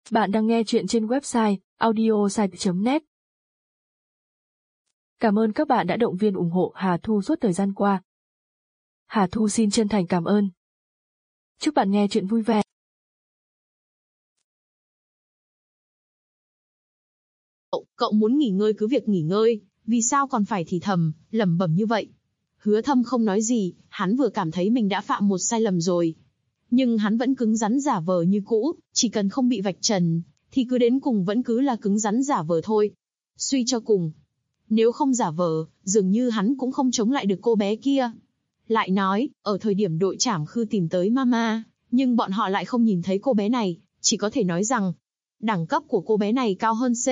Bạn đang nghe chuyện trên website audiosite.net. Cảm ơn các bạn đã động viên ủng hộ Hà Thu suốt thời gian qua. Hà Thu xin chân thành cảm ơn. Chúc bạn nghe chuyện vui vẻ. Cậu muốn nghỉ ngơi cứ việc nghỉ ngơi, vì sao còn phải thì thầm, lẩm bẩm như vậy? Hứa Thâm không nói gì, hắn vừa cảm thấy mình đã phạm một sai lầm rồi. Nhưng hắn vẫn cứng rắn giả vờ như cũ, chỉ cần không bị vạch trần, thì cứ đến cùng vẫn cứ là cứng rắn giả vờ thôi. Suy cho cùng, nếu không giả vờ, dường như hắn cũng không chống lại được cô bé kia. Lại nói, ở thời điểm đội trảm khư tìm tới Mama, nhưng bọn họ lại không nhìn thấy cô bé này, chỉ có thể nói rằng, đẳng cấp của cô bé này cao hơn C.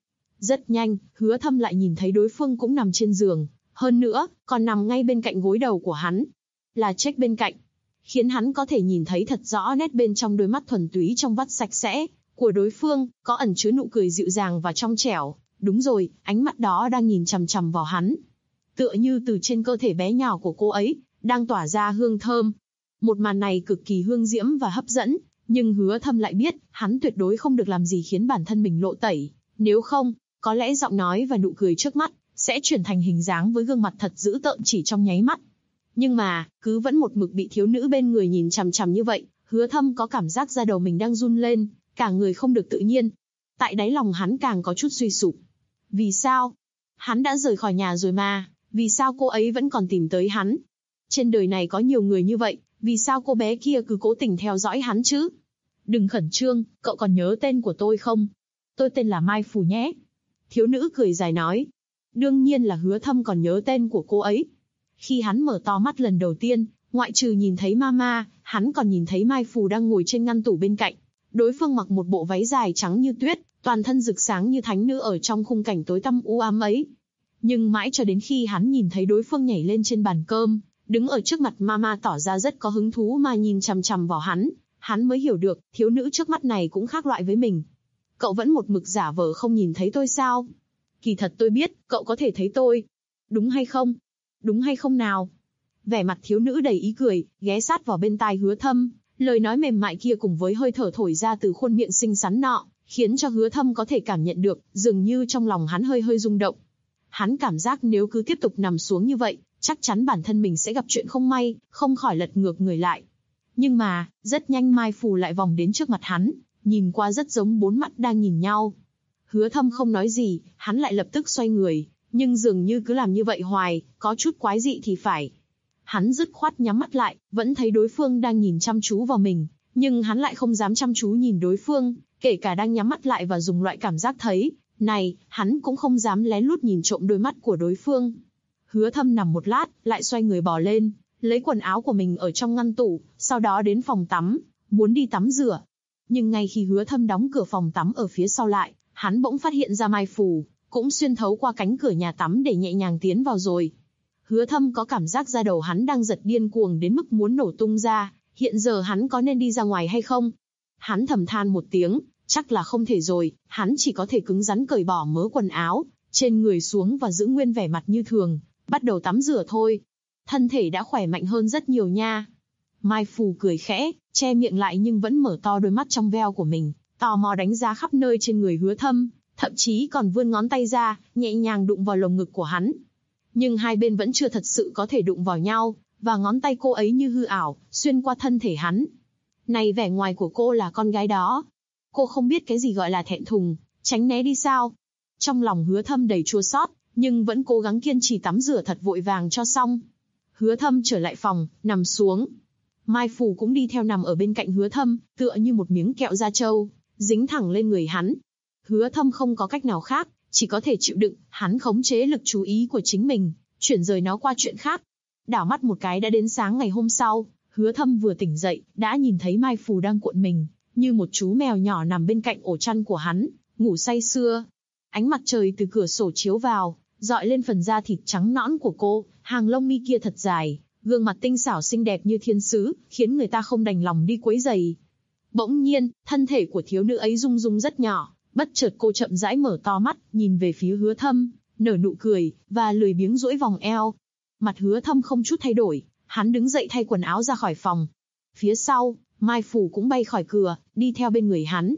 Rất nhanh, Hứa Thâm lại nhìn thấy đối phương cũng nằm trên giường, hơn nữa, còn nằm ngay bên cạnh gối đầu của hắn. Là Jack bên cạnh, khiến hắn có thể nhìn thấy thật rõ nét bên trong đôi mắt thuần túy trong vắt sạch sẽ của đối phương, có ẩn chứa nụ cười dịu dàng và trong trẻo. Đúng rồi, ánh mắt đó đang nhìn chằm chằm vào hắn. Tựa như từ trên cơ thể bé nhỏ của cô ấy, đang tỏa ra hương thơm. Một màn này cực kỳ hương diễm và hấp dẫn, nhưng Hứa Thâm lại biết, hắn tuyệt đối không được làm gì khiến bản thân mình lộ tẩy. Nếu không, có lẽ giọng nói và nụ cười trước mắt sẽ chuyển thành hình dáng với gương mặt thật dữ tợn chỉ trong nháy mắt. Nhưng mà, cứ vẫn một mực bị thiếu nữ bên người nhìn chằm chằm như vậy, Hứa Thâm có cảm giác da đầu mình đang run lên, cả người không được tự nhiên. Tại đáy lòng hắn càng có chút suy sụp. Vì sao? Hắn đã rời khỏi nhà rồi mà, vì sao cô ấy vẫn còn tìm tới hắn? Trên đời này có nhiều người như vậy, vì sao cô bé kia cứ cố tình theo dõi hắn chứ? Đừng khẩn trương, cậu còn nhớ tên của tôi không? Tôi tên là Mai Phù nhé. Thiếu nữ cười dài nói. Đương nhiên là Hứa Thâm còn nhớ tên của cô ấy. Khi hắn mở to mắt lần đầu tiên, ngoại trừ nhìn thấy Mama, hắn còn nhìn thấy Mai Phù đang ngồi trên ngăn tủ bên cạnh. Đối phương mặc một bộ váy dài trắng như tuyết, toàn thân rực sáng như thánh nữ ở trong khung cảnh tối tăm u ám ấy. Nhưng mãi cho đến khi hắn nhìn thấy đối phương nhảy lên trên bàn cơm, đứng ở trước mặt Mama tỏ ra rất có hứng thú mà nhìn chằm chằm vào hắn mới hiểu được, thiếu nữ trước mắt này cũng khác loại với mình. Cậu vẫn một mực giả vờ không nhìn thấy tôi sao? Kỳ thật tôi biết, cậu có thể thấy tôi. Đúng hay không? Đúng hay không nào? Vẻ mặt thiếu nữ đầy ý cười, ghé sát vào bên tai Hứa Thâm, lời nói mềm mại kia cùng với hơi thở thổi ra từ khuôn miệng xinh xắn nọ, khiến cho Hứa Thâm có thể cảm nhận được, dường như trong lòng hắn hơi hơi rung động. Hắn cảm giác nếu cứ tiếp tục nằm xuống như vậy, chắc chắn bản thân mình sẽ gặp chuyện không may, không khỏi lật ngược người lại. Nhưng mà, rất nhanh Mai Phù lại vòng đến trước mặt hắn, nhìn qua rất giống bốn mắt đang nhìn nhau. Hứa Thâm không nói gì, hắn lại lập tức xoay người, nhưng dường như cứ làm như vậy hoài, có chút quái dị thì phải. Hắn dứt khoát nhắm mắt lại, vẫn thấy đối phương đang nhìn chăm chú vào mình, nhưng hắn lại không dám chăm chú nhìn đối phương, kể cả đang nhắm mắt lại và dùng loại cảm giác thấy này, hắn cũng không dám lén lút nhìn trộm đôi mắt của đối phương. Hứa Thâm nằm một lát, lại xoay người bò lên, lấy quần áo của mình ở trong ngăn tủ, sau đó đến phòng tắm, muốn đi tắm rửa. Nhưng ngay khi Hứa Thâm đóng cửa phòng tắm ở phía sau lại, hắn bỗng phát hiện ra Mai Phù cũng xuyên thấu qua cánh cửa nhà tắm để nhẹ nhàng tiến vào rồi. Hứa Thâm có cảm giác da đầu hắn đang giật điên cuồng đến mức muốn nổ tung ra, hiện giờ hắn có nên đi ra ngoài hay không? Hắn thầm than một tiếng, chắc là không thể rồi, hắn chỉ có thể cứng rắn cởi bỏ mớ quần áo trên người xuống và giữ nguyên vẻ mặt như thường, bắt đầu tắm rửa thôi. Thân thể đã khỏe mạnh hơn rất nhiều nha. Mai Phù cười khẽ, che miệng lại nhưng vẫn mở to đôi mắt trong veo của mình, tò mò đánh giá khắp nơi trên người Hứa Thâm, thậm chí còn vươn ngón tay ra, nhẹ nhàng đụng vào lồng ngực của hắn. Nhưng hai bên vẫn chưa thật sự có thể đụng vào nhau, và ngón tay cô ấy như hư ảo, xuyên qua thân thể hắn. Này, vẻ ngoài của cô là con gái đó. Cô không biết cái gì gọi là thẹn thùng, tránh né đi sao? Trong lòng Hứa Thâm đầy chua xót, nhưng vẫn cố gắng kiên trì tắm rửa thật vội vàng cho xong. Hứa Thâm trở lại phòng, nằm xuống. Mai Phù cũng đi theo nằm ở bên cạnh Hứa Thâm, tựa như một miếng kẹo da trâu, dính thẳng lên người hắn. Hứa Thâm không có cách nào khác, chỉ có thể chịu đựng, hắn khống chế lực chú ý của chính mình, chuyển rời nó qua chuyện khác. Đảo mắt một cái đã đến sáng ngày hôm sau, Hứa Thâm vừa tỉnh dậy, đã nhìn thấy Mai Phù đang cuộn mình, như một chú mèo nhỏ nằm bên cạnh ổ chăn của hắn, ngủ say sưa. Ánh mặt trời từ cửa sổ chiếu vào, rọi lên phần da thịt trắng nõn của cô, hàng lông mi kia thật dài, gương mặt tinh xảo xinh đẹp như thiên sứ, khiến người ta không đành lòng đi quấy rầy. Bỗng nhiên, thân thể của thiếu nữ ấy rung rung rất nhỏ, bất chợt cô chậm rãi mở to mắt, nhìn về phía Hứa Thâm, nở nụ cười, và lười biếng duỗi vòng eo. Mặt Hứa Thâm không chút thay đổi, hắn đứng dậy thay quần áo ra khỏi phòng. Phía sau, Mai Phù cũng bay khỏi cửa, đi theo bên người hắn.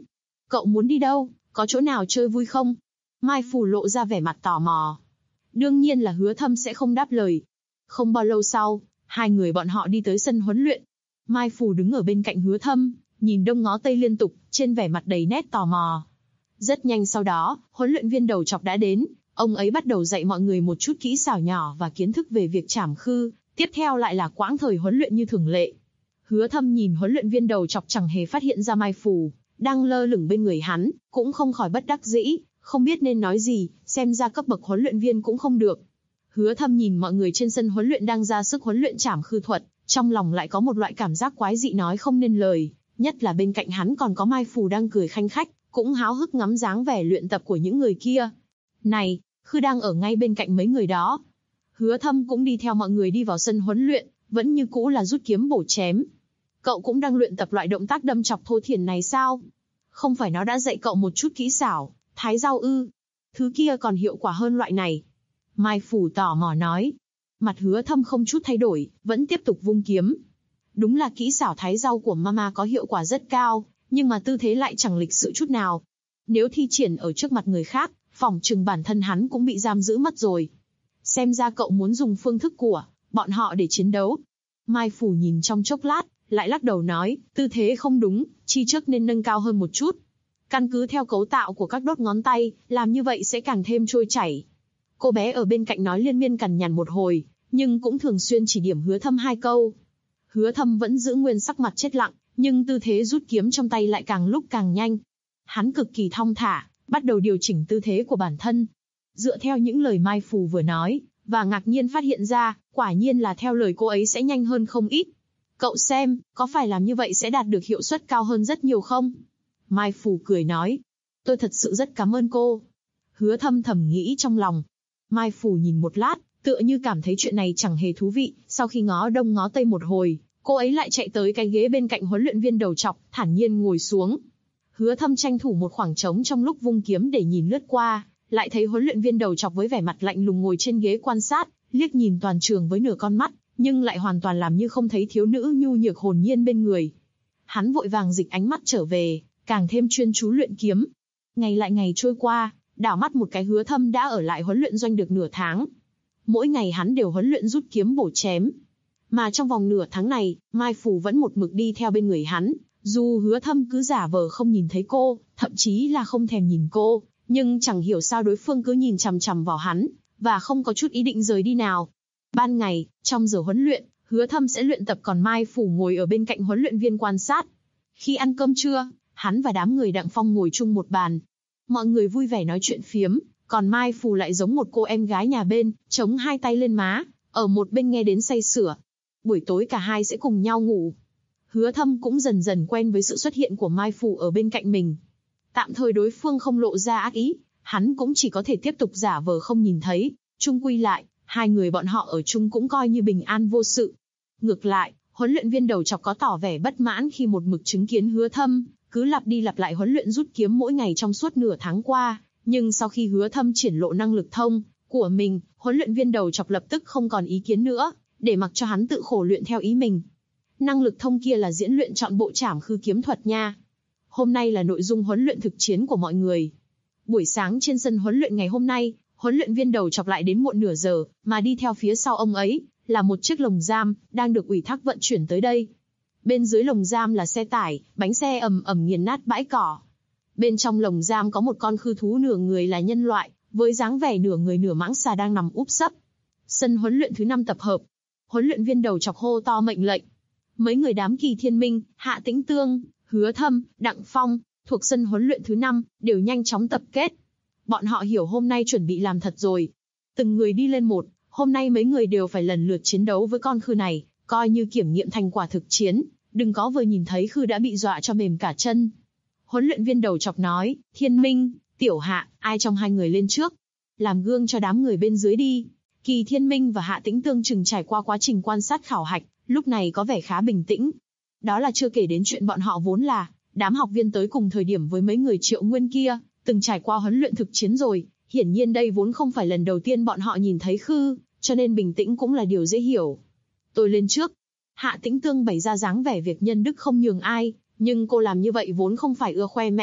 Cậu muốn đi đâu, có chỗ nào chơi vui không? Mai Phù lộ ra vẻ mặt tò mò. Đương nhiên là Hứa Thâm sẽ không đáp lời. Không bao lâu sau, hai người bọn họ đi tới sân huấn luyện. Mai Phù đứng ở bên cạnh Hứa Thâm, nhìn đông ngó tây liên tục, trên vẻ mặt đầy nét tò mò. Rất nhanh sau đó, huấn luyện viên đầu chọc đã đến, ông ấy bắt đầu dạy mọi người một chút kỹ xảo nhỏ và kiến thức về việc trảm khư, tiếp theo lại là quãng thời huấn luyện như thường lệ. Hứa Thâm nhìn huấn luyện viên đầu chọc chẳng hề phát hiện ra Mai Phù đang lơ lửng bên người hắn, cũng không khỏi bất đắc dĩ, không biết nên nói gì, xem ra cấp bậc huấn luyện viên cũng không được. Hứa Thâm nhìn mọi người trên sân huấn luyện đang ra sức huấn luyện trảm khư thuật, trong lòng lại có một loại cảm giác quái dị nói không nên lời, nhất là bên cạnh hắn còn có Mai Phù đang cười khanh khách, cũng háo hức ngắm dáng vẻ luyện tập của những người kia. Này, Khư đang ở ngay bên cạnh mấy người đó. Hứa Thâm cũng đi theo mọi người đi vào sân huấn luyện, vẫn như cũ là rút kiếm bổ chém. Cậu cũng đang luyện tập loại động tác đâm chọc thô thiển này sao? Không phải nó đã dạy cậu một chút kỹ xảo, thái dao ư? Thứ kia còn hiệu quả hơn loại này. Mai Phù tò mò nói. Mặt Hứa Thâm không chút thay đổi, vẫn tiếp tục vung kiếm. Đúng là kỹ xảo thái dao của Mama có hiệu quả rất cao, nhưng mà tư thế lại chẳng lịch sự chút nào. Nếu thi triển ở trước mặt người khác, phỏng chừng bản thân hắn cũng bị giam giữ mất rồi. Xem ra cậu muốn dùng phương thức của bọn họ để chiến đấu. Mai Phù nhìn trong chốc lát, lại lắc đầu nói, tư thế không đúng, chi trước nên nâng cao hơn một chút. Căn cứ theo cấu tạo của các đốt ngón tay, làm như vậy sẽ càng thêm trôi chảy. Cô bé ở bên cạnh nói liên miên cằn nhằn một hồi, nhưng cũng thường xuyên chỉ điểm Hứa Thâm hai câu. Hứa Thâm vẫn giữ nguyên sắc mặt chết lặng, nhưng tư thế rút kiếm trong tay lại càng lúc càng nhanh. Hắn cực kỳ thong thả, bắt đầu điều chỉnh tư thế của bản thân. Dựa theo những lời Mai Phù vừa nói, và ngạc nhiên phát hiện ra, quả nhiên là theo lời cô ấy sẽ nhanh hơn không ít. Cậu xem, có phải làm như vậy sẽ đạt được hiệu suất cao hơn rất nhiều không? Mai Phù cười nói. Tôi thật sự rất cảm ơn cô. Hứa Thâm thầm nghĩ trong lòng. Mai Phù nhìn một lát, tựa như cảm thấy chuyện này chẳng hề thú vị, sau khi ngó đông ngó tây một hồi, cô ấy lại chạy tới cái ghế bên cạnh huấn luyện viên đầu chọc, thản nhiên ngồi xuống. Hứa Thâm tranh thủ một khoảng trống trong lúc vung kiếm để nhìn lướt qua, lại thấy huấn luyện viên đầu chọc với vẻ mặt lạnh lùng ngồi trên ghế quan sát, liếc nhìn toàn trường với nửa con mắt, nhưng lại hoàn toàn làm như không thấy thiếu nữ nhu nhược hồn nhiên bên người. Hắn vội vàng dịch ánh mắt trở về, càng thêm chuyên chú luyện kiếm. Ngày lại ngày trôi qua, đảo mắt một cái Hứa Thâm đã ở lại huấn luyện doanh được nửa tháng. Mỗi ngày hắn đều huấn luyện rút kiếm bổ chém. Mà trong vòng nửa tháng này, Mai Phù vẫn một mực đi theo bên người hắn, dù Hứa Thâm cứ giả vờ không nhìn thấy cô, thậm chí là không thèm nhìn cô, nhưng chẳng hiểu sao đối phương cứ nhìn chằm chằm vào hắn, và không có chút ý định rời đi nào. Ban ngày, trong giờ huấn luyện, Hứa Thâm sẽ luyện tập còn Mai Phù ngồi ở bên cạnh huấn luyện viên quan sát. Khi ăn cơm trưa, hắn và đám người Đặng Phong ngồi chung một bàn. Mọi người vui vẻ nói chuyện phiếm, còn Mai Phù lại giống một cô em gái nhà bên, chống hai tay lên má, ở một bên nghe đến say sưa. Buổi tối cả hai sẽ cùng nhau ngủ. Hứa Thâm cũng dần dần quen với sự xuất hiện của Mai Phù ở bên cạnh mình. Tạm thời đối phương không lộ ra ác ý, hắn cũng chỉ có thể tiếp tục giả vờ không nhìn thấy. Chung quy lại, hai người bọn họ ở chung cũng coi như bình an vô sự. Ngược lại, huấn luyện viên đầu chọc có tỏ vẻ bất mãn khi một mực chứng kiến Hứa Thâm cứ lặp đi lặp lại huấn luyện rút kiếm mỗi ngày trong suốt nửa tháng qua. Nhưng sau khi Hứa Thâm triển lộ năng lực thông của mình, huấn luyện viên đầu chọc lập tức không còn ý kiến nữa, để mặc cho hắn tự khổ luyện theo ý mình. Năng lực thông kia là diễn luyện chọn bộ trảm khư kiếm thuật nha. Hôm nay là nội dung huấn luyện thực chiến của mọi người. Buổi sáng trên sân huấn luyện ngày hôm nay, huấn luyện viên đầu chọc lại đến muộn nửa giờ, mà đi theo phía sau ông ấy là một chiếc lồng giam đang được ủy thác vận chuyển tới đây. Bên dưới lồng giam là xe tải, bánh xe ầm ầm nghiền nát bãi cỏ. Bên trong lồng giam có một con khư thú nửa người là nhân loại, với dáng vẻ nửa người nửa mãng xà đang nằm úp sấp. Sân huấn luyện thứ 5 tập hợp. Huấn luyện viên đầu chọc hô to mệnh lệnh. Mấy người đám Kỳ Thiên Minh, Hạ Tĩnh Tương, Hứa Thâm, Đặng Phong, thuộc sân huấn luyện thứ 5, đều nhanh chóng tập kết. Bọn họ hiểu hôm nay chuẩn bị làm thật rồi. Từng người đi lên một, hôm nay mấy người đều phải lần lượt chiến đấu với con khư này, coi như kiểm nghiệm thành quả thực chiến, đừng có vừa nhìn thấy khư đã bị dọa cho mềm cả chân. Huấn luyện viên đầu chọc nói, Thiên Minh, Tiểu Hạ, ai trong hai người lên trước? Làm gương cho đám người bên dưới đi. Kỳ Thiên Minh và Hạ Tĩnh Tương chừng trải qua quá trình quan sát khảo hạch, lúc này có vẻ khá bình tĩnh. Đó là chưa kể đến chuyện bọn họ vốn là đám học viên tới cùng thời điểm với mấy người Triệu Nguyên kia, từng trải qua huấn luyện thực chiến rồi, hiển nhiên đây vốn không phải lần đầu tiên bọn họ nhìn thấy khư, cho nên bình tĩnh cũng là điều dễ hiểu. Tôi lên trước. Hạ Tĩnh Tương bày ra dáng vẻ việc nhân đức không nhường ai, nhưng cô làm như vậy vốn không phải ưa khoe mẽ,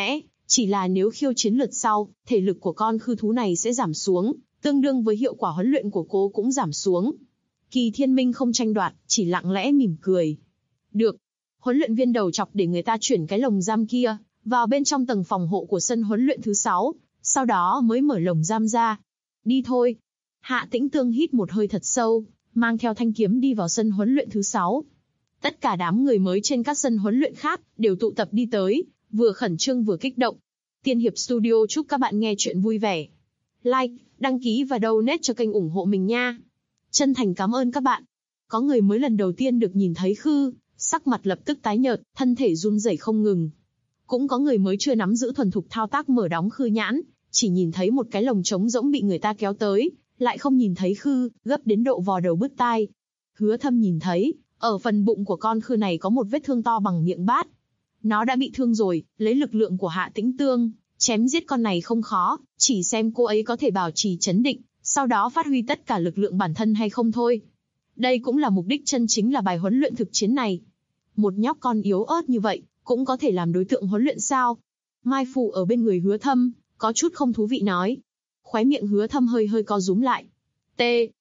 Chỉ là nếu khiêu chiến lượt sau, thể lực của con khư thú này sẽ giảm xuống, tương đương với hiệu quả huấn luyện của cô cũng giảm xuống. Kỳ Thiên Minh không tranh đoạt, chỉ lặng lẽ mỉm cười. Được. Huấn luyện viên đầu chọc để người ta chuyển cái lồng giam kia vào bên trong tầng phòng hộ của sân huấn luyện thứ 6, sau đó mới mở lồng giam ra. Đi thôi. Hạ Tĩnh Tương hít một hơi thật sâu, mang theo thanh kiếm đi vào sân huấn luyện thứ 6. Tất cả đám người mới trên các sân huấn luyện khác đều tụ tập đi tới, vừa khẩn trương vừa kích động. Tiên Hiệp Studio chúc các bạn nghe chuyện vui vẻ. Like, đăng ký và donate cho kênh ủng hộ mình nha. Chân thành cảm ơn các bạn. Có người mới lần đầu tiên được nhìn thấy Khư, sắc mặt lập tức tái nhợt, thân thể run rẩy không ngừng. Cũng có người mới chưa nắm giữ thuần thục thao tác mở đóng Khư nhãn, chỉ nhìn thấy một cái lồng trống rỗng bị người ta kéo tới, lại không nhìn thấy Khư, gấp đến độ vò đầu bứt tai. Hứa Thâm nhìn thấy, ở phần bụng của con Khư này có một vết thương to bằng miệng bát. Nó đã bị thương rồi, lấy lực lượng của Hạ Tĩnh Tương, chém giết con này không khó, chỉ xem cô ấy có thể bảo trì trấn định, sau đó phát huy tất cả lực lượng bản thân hay không thôi. Đây cũng là mục đích chân chính là bài huấn luyện thực chiến này. Một nhóc con yếu ớt như vậy, cũng có thể làm đối tượng huấn luyện sao? Mai Phụ ở bên người Hứa Thâm, có chút không thú vị nói. Khóe miệng Hứa Thâm hơi hơi co rúm lại. T.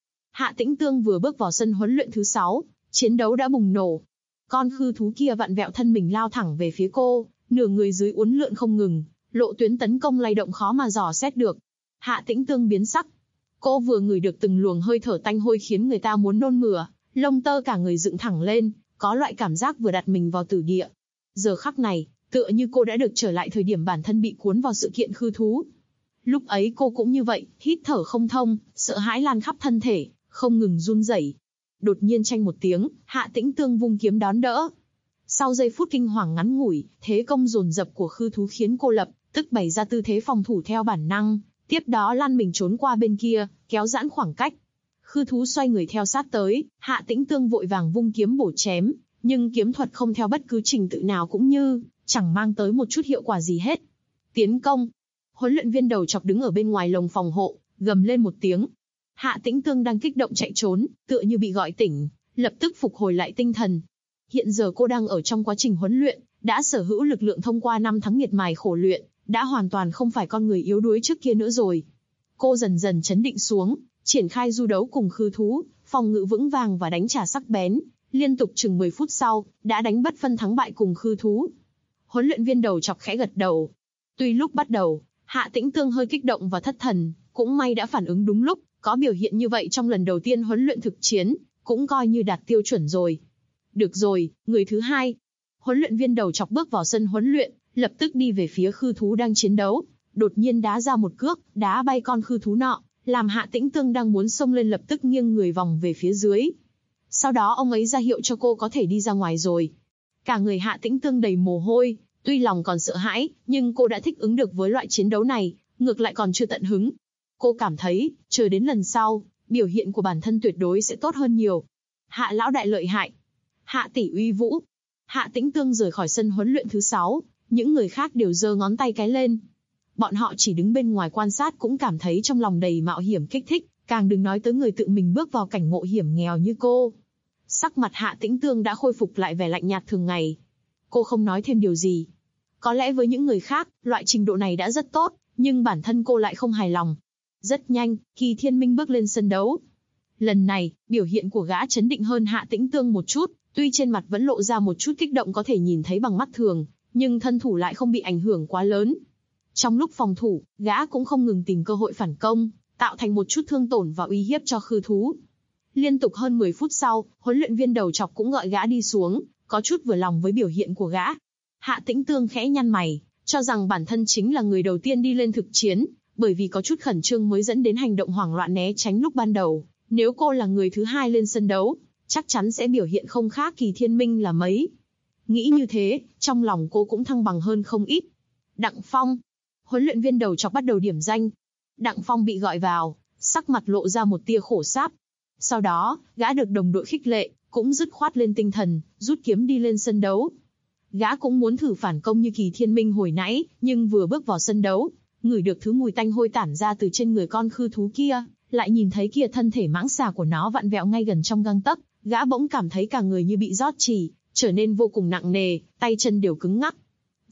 Hạ Tĩnh Tương vừa bước vào sân huấn luyện thứ 6, chiến đấu đã bùng nổ. Con khư thú kia vặn vẹo thân mình lao thẳng về phía cô, nửa người dưới uốn lượn không ngừng, lộ tuyến tấn công lay động khó mà dò xét được. Hạ Tĩnh Tương biến sắc. Cô vừa ngửi được từng luồng hơi thở tanh hôi khiến người ta muốn nôn mửa, lông tơ cả người dựng thẳng lên, có loại cảm giác vừa đặt mình vào tử địa. Giờ khắc này, tựa như cô đã được trở lại thời điểm bản thân bị cuốn vào sự kiện khư thú. Lúc ấy cô cũng như vậy, hít thở không thông, sợ hãi lan khắp thân thể, không ngừng run rẩy. Đột nhiên chanh một tiếng, Hạ Tĩnh Tương vung kiếm đón đỡ. Sau giây phút kinh hoàng ngắn ngủi, thế công dồn dập của khư thú khiến cô lập tức bày ra tư thế phòng thủ theo bản năng, tiếp đó lăn mình trốn qua bên kia, kéo giãn khoảng cách. Khư thú xoay người theo sát tới, Hạ Tĩnh Tương vội vàng vung kiếm bổ chém, nhưng kiếm thuật không theo bất cứ trình tự nào cũng như chẳng mang tới một chút hiệu quả gì hết. Tiến công. Huấn luyện viên đầu chọc đứng ở bên ngoài lồng phòng hộ, gầm lên một tiếng. Hạ Tĩnh Tương đang kích động chạy trốn, tựa như bị gọi tỉnh, lập tức phục hồi lại tinh thần. Hiện giờ cô đang ở trong quá trình huấn luyện, đã sở hữu lực lượng thông qua 5 tháng miệt mài khổ luyện, đã hoàn toàn không phải con người yếu đuối trước kia nữa rồi. Cô dần dần chấn định xuống, triển khai du đấu cùng khư thú, phòng ngự vững vàng và đánh trả sắc bén, liên tục chừng 10 phút sau, đã đánh bất phân thắng bại cùng khư thú. Huấn luyện viên đầu chọc khẽ gật đầu. Tuy lúc bắt đầu, Hạ Tĩnh Tương hơi kích động và thất thần, cũng may đã phản ứng đúng lúc, có biểu hiện như vậy trong lần đầu tiên huấn luyện thực chiến, cũng coi như đạt tiêu chuẩn rồi. Được rồi, người thứ hai. Huấn luyện viên đầu chọc bước vào sân huấn luyện, lập tức đi về phía khư thú đang chiến đấu, đột nhiên đá ra một cước, đá bay con khư thú nọ, làm Hạ Tĩnh Tương đang muốn xông lên lập tức nghiêng người vòng về phía dưới. Sau đó ông ấy ra hiệu cho cô có thể đi ra ngoài rồi. Cả người Hạ Tĩnh Tương đầy mồ hôi, tuy lòng còn sợ hãi, nhưng cô đã thích ứng được với loại chiến đấu này, ngược lại còn chưa tận hứng. Cô cảm thấy, chờ đến lần sau, biểu hiện của bản thân tuyệt đối sẽ tốt hơn nhiều. Hạ lão đại lợi hại. Hạ tỷ uy vũ. Hạ Tĩnh Tương rời khỏi sân huấn luyện thứ 6, những người khác đều giơ ngón tay cái lên. Bọn họ chỉ đứng bên ngoài quan sát cũng cảm thấy trong lòng đầy mạo hiểm kích thích, càng đừng nói tới người tự mình bước vào cảnh ngộ hiểm nghèo như cô. Sắc mặt Hạ Tĩnh Tương đã khôi phục lại vẻ lạnh nhạt thường ngày. Cô không nói thêm điều gì. Có lẽ với những người khác, loại trình độ này đã rất tốt, nhưng bản thân cô lại không hài lòng. Rất nhanh, Kỳ Thiên Minh bước lên sân đấu. Lần này, biểu hiện của gã chấn định hơn Hạ Tĩnh Tương một chút, tuy trên mặt vẫn lộ ra một chút kích động có thể nhìn thấy bằng mắt thường, nhưng thân thủ lại không bị ảnh hưởng quá lớn. Trong lúc phòng thủ, gã cũng không ngừng tìm cơ hội phản công, tạo thành một chút thương tổn và uy hiếp cho khư thú. Liên tục hơn 10 phút sau, huấn luyện viên đầu chọc cũng gọi gã đi xuống, có chút vừa lòng với biểu hiện của gã. Hạ Tĩnh Tương khẽ nhăn mày, cho rằng bản thân chính là người đầu tiên đi lên thực chiến, bởi vì có chút khẩn trương mới dẫn đến hành động hoảng loạn né tránh lúc ban đầu. Nếu cô là người thứ hai lên sân đấu, chắc chắn sẽ biểu hiện không khác Kỳ Thiên Minh là mấy. Nghĩ như thế, trong lòng cô cũng thăng bằng hơn không ít. Đặng Phong. Huấn luyện viên đầu chọc bắt đầu điểm danh. Đặng Phong bị gọi vào, sắc mặt lộ ra một tia khổ sáp. Sau đó, gã được đồng đội khích lệ, cũng dứt khoát lên tinh thần, rút kiếm đi lên sân đấu. Gã cũng muốn thử phản công như Kỳ Thiên Minh hồi nãy, nhưng vừa bước vào sân đấu, ngửi được thứ mùi tanh hôi tản ra từ trên người con khư thú kia, lại nhìn thấy kia thân thể mãng xà của nó vặn vẹo ngay gần trong gang tấc, gã bỗng cảm thấy cả người như bị rót chì, trở nên vô cùng nặng nề, tay chân đều cứng ngắc.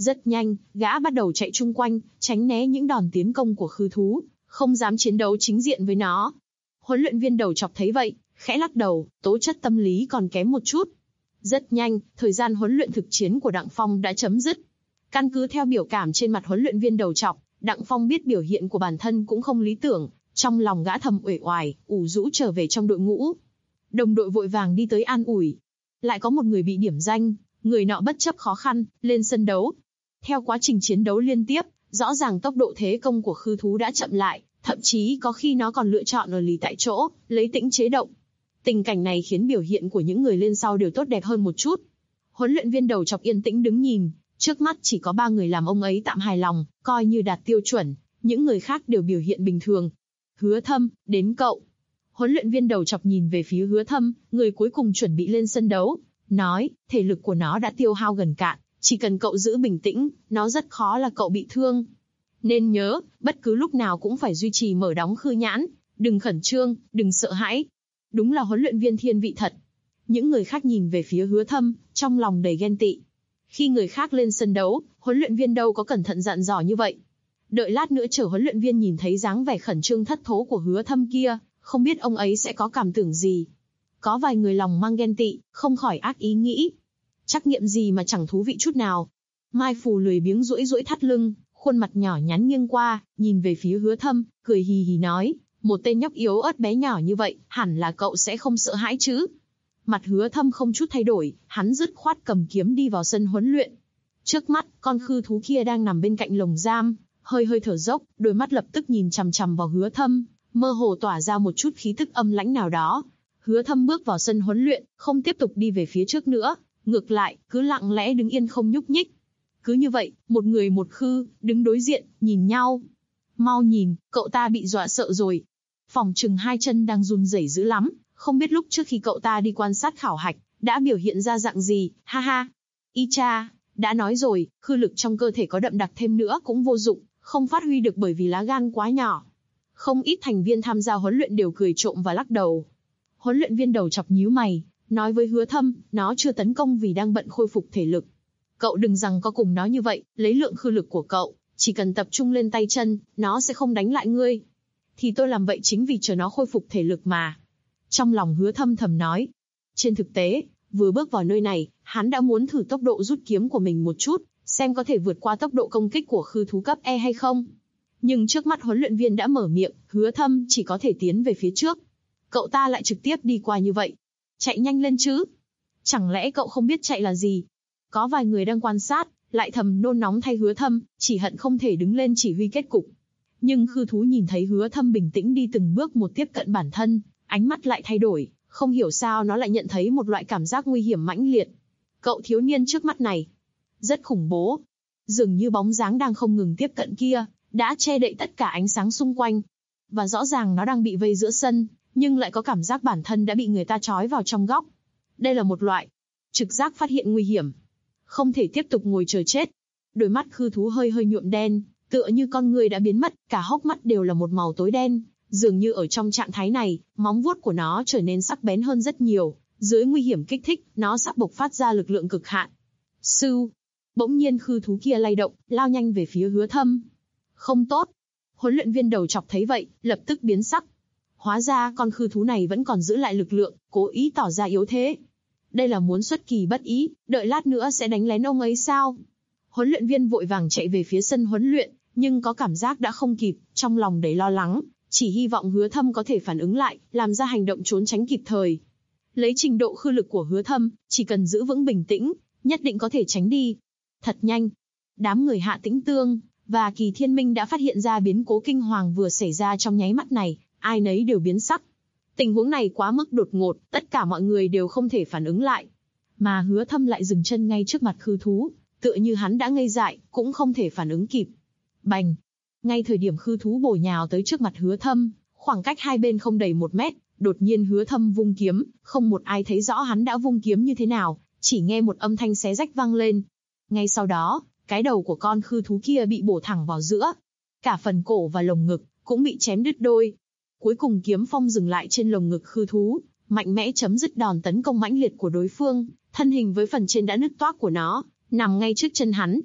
Rất nhanh, gã bắt đầu chạy chung quanh, tránh né những đòn tiến công của khư thú, không dám chiến đấu chính diện với nó. Huấn luyện viên đầu chọc thấy vậy, khẽ lắc đầu, tố chất tâm lý còn kém một chút. Rất nhanh, thời gian huấn luyện thực chiến của Đặng Phong đã chấm dứt. Căn cứ theo biểu cảm trên mặt huấn luyện viên đầu chọc, Đặng Phong biết biểu hiện của bản thân cũng không lý tưởng, trong lòng gã thầm uể oải, ủ rũ trở về trong đội ngũ. Đồng đội vội vàng đi tới an ủi. Lại có một người bị điểm danh, người nọ bất chấp khó khăn, lên sân đấu. Theo quá trình chiến đấu liên tiếp, rõ ràng tốc độ thế công của khư thú đã chậm lại, thậm chí có khi nó còn lựa chọn ở lì tại chỗ, lấy tĩnh chế động. Tình cảnh này khiến biểu hiện của những người lên sau đều tốt đẹp hơn một chút. Huấn luyện viên đầu chọc yên tĩnh đứng nhìn, trước mắt chỉ có 3 người làm ông ấy tạm hài lòng, coi như đạt tiêu chuẩn, những người khác đều biểu hiện bình thường. Hứa Thâm, đến cậu. Huấn luyện viên đầu chọc nhìn về phía Hứa Thâm, người cuối cùng chuẩn bị lên sân đấu, nói, thể lực của nó đã tiêu hao gần cạn, chỉ cần cậu giữ bình tĩnh, nó rất khó là cậu bị thương. Nên nhớ, bất cứ lúc nào cũng phải duy trì mở đóng khư nhãn, đừng khẩn trương, đừng sợ hãi. Đúng là huấn luyện viên thiên vị thật. Những người khác nhìn về phía Hứa Thâm, trong lòng đầy ghen tị. Khi người khác lên sân đấu, huấn luyện viên đâu có cẩn thận dặn dò như vậy. Đợi lát nữa chờ huấn luyện viên nhìn thấy dáng vẻ khẩn trương thất thố của Hứa Thâm kia, không biết ông ấy sẽ có cảm tưởng gì. Có vài người lòng mang ghen tị, không khỏi ác ý nghĩ. Trắc nghiệm gì mà chẳng thú vị chút nào. Mai Phù lười biếng duỗi duỗi thắt lưng, khuôn mặt nhỏ nhắn nghiêng qua, nhìn về phía Hứa Thâm, cười hì hì nói, một tên nhóc yếu ớt bé nhỏ như vậy, hẳn là cậu sẽ không sợ hãi chứ. Mặt Hứa Thâm không chút thay đổi, hắn dứt khoát cầm kiếm đi vào sân huấn luyện. Trước mắt, con khư thú kia đang nằm bên cạnh lồng giam, hơi hơi thở dốc, đôi mắt lập tức nhìn chằm chằm vào Hứa Thâm, mơ hồ tỏa ra một chút khí tức âm lãnh nào đó. Hứa Thâm bước vào sân huấn luyện, không tiếp tục đi về phía trước nữa, ngược lại, cứ lặng lẽ đứng yên không nhúc nhích. Cứ như vậy, một người một khư, đứng đối diện, nhìn nhau. Mau nhìn, cậu ta bị dọa sợ rồi. Phỏng chừng hai chân đang run rẩy dữ lắm, không biết lúc trước khi cậu ta đi quan sát khảo hạch, đã biểu hiện ra dạng gì, ha ha. Y cha, đã nói rồi, khư lực trong cơ thể có đậm đặc thêm nữa cũng vô dụng, không phát huy được bởi vì lá gan quá nhỏ. Không ít thành viên tham gia huấn luyện đều cười trộm và lắc đầu. Huấn luyện viên đầu chọc nhíu mày, nói với Hứa Thâm, nó chưa tấn công vì đang bận khôi phục thể lực. Cậu đừng rằng có cùng nó như vậy, lấy lượng khư lực của cậu, chỉ cần tập trung lên tay chân, nó sẽ không đánh lại ngươi. Thì tôi làm vậy chính vì chờ nó khôi phục thể lực mà. Trong lòng Hứa Thâm thầm nói. Trên thực tế, vừa bước vào nơi này, hắn đã muốn thử tốc độ rút kiếm của mình một chút, xem có thể vượt qua tốc độ công kích của khư thú cấp E hay không. Nhưng trước mắt huấn luyện viên đã mở miệng, Hứa Thâm chỉ có thể tiến về phía trước. Cậu ta lại trực tiếp đi qua như vậy. Chạy nhanh lên chứ. Chẳng lẽ cậu không biết chạy là gì? Có vài người đang quan sát, lại thầm nôn nóng thay Hứa Thâm, chỉ hận không thể đứng lên chỉ huy kết cục. Nhưng khư thú nhìn thấy Hứa Thâm bình tĩnh đi từng bước một tiếp cận bản thân, ánh mắt lại thay đổi, không hiểu sao nó lại nhận thấy một loại cảm giác nguy hiểm mãnh liệt. Cậu thiếu niên trước mắt này, rất khủng bố. Dường như bóng dáng đang không ngừng tiếp cận kia, đã che đậy tất cả ánh sáng xung quanh. Và rõ ràng nó đang bị vây giữa sân, nhưng lại có cảm giác bản thân đã bị người ta trói vào trong góc. Đây là một loại trực giác phát hiện nguy hiểm. Không thể tiếp tục ngồi chờ chết. Đôi mắt khư thú hơi hơi nhuộm đen, tựa như con người đã biến mất, cả hốc mắt đều là một màu tối đen. Dường như ở trong trạng thái này, móng vuốt của nó trở nên sắc bén hơn rất nhiều. Dưới nguy hiểm kích thích, nó sắp bộc phát ra lực lượng cực hạn. Sưu. Bỗng nhiên khư thú kia lay động, lao nhanh về phía Hứa Thâm. Không tốt. Huấn luyện viên đầu chọc thấy vậy, lập tức biến sắc. Hóa ra con khư thú này vẫn còn giữ lại lực lượng, cố ý tỏ ra yếu thế. Đây là muốn xuất kỳ bất ý, đợi lát nữa sẽ đánh lén ông ấy sao? Huấn luyện viên vội vàng chạy về phía sân huấn luyện, nhưng có cảm giác đã không kịp, trong lòng đầy lo lắng, chỉ hy vọng Hứa Thâm có thể phản ứng lại, làm ra hành động trốn tránh kịp thời. Lấy trình độ khư lực của Hứa Thâm, chỉ cần giữ vững bình tĩnh, nhất định có thể tránh đi. Thật nhanh. Đám người Hạ Tĩnh Tương và Kỳ Thiên Minh đã phát hiện ra biến cố kinh hoàng vừa xảy ra trong nháy mắt này, ai nấy đều biến sắc. Tình huống này quá mức đột ngột, tất cả mọi người đều không thể phản ứng lại. Mà Hứa Thâm lại dừng chân ngay trước mặt khư thú, tựa như hắn đã ngây dại, cũng không thể phản ứng kịp. Bành! Ngay thời điểm khư thú bổ nhào tới trước mặt Hứa Thâm, khoảng cách hai bên không đầy 1 mét, đột nhiên Hứa Thâm vung kiếm, không một ai thấy rõ hắn đã vung kiếm như thế nào, chỉ nghe một âm thanh xé rách vang lên. Ngay sau đó, cái đầu của con khư thú kia bị bổ thẳng vào giữa. Cả phần cổ và lồng ngực cũng bị chém đứt đôi. Cuối cùng kiếm phong dừng lại trên lồng ngực khư thú, mạnh mẽ chấm dứt đòn tấn công mãnh liệt của đối phương, thân hình với phần trên đã nứt toác của nó, nằm ngay trước chân hắn.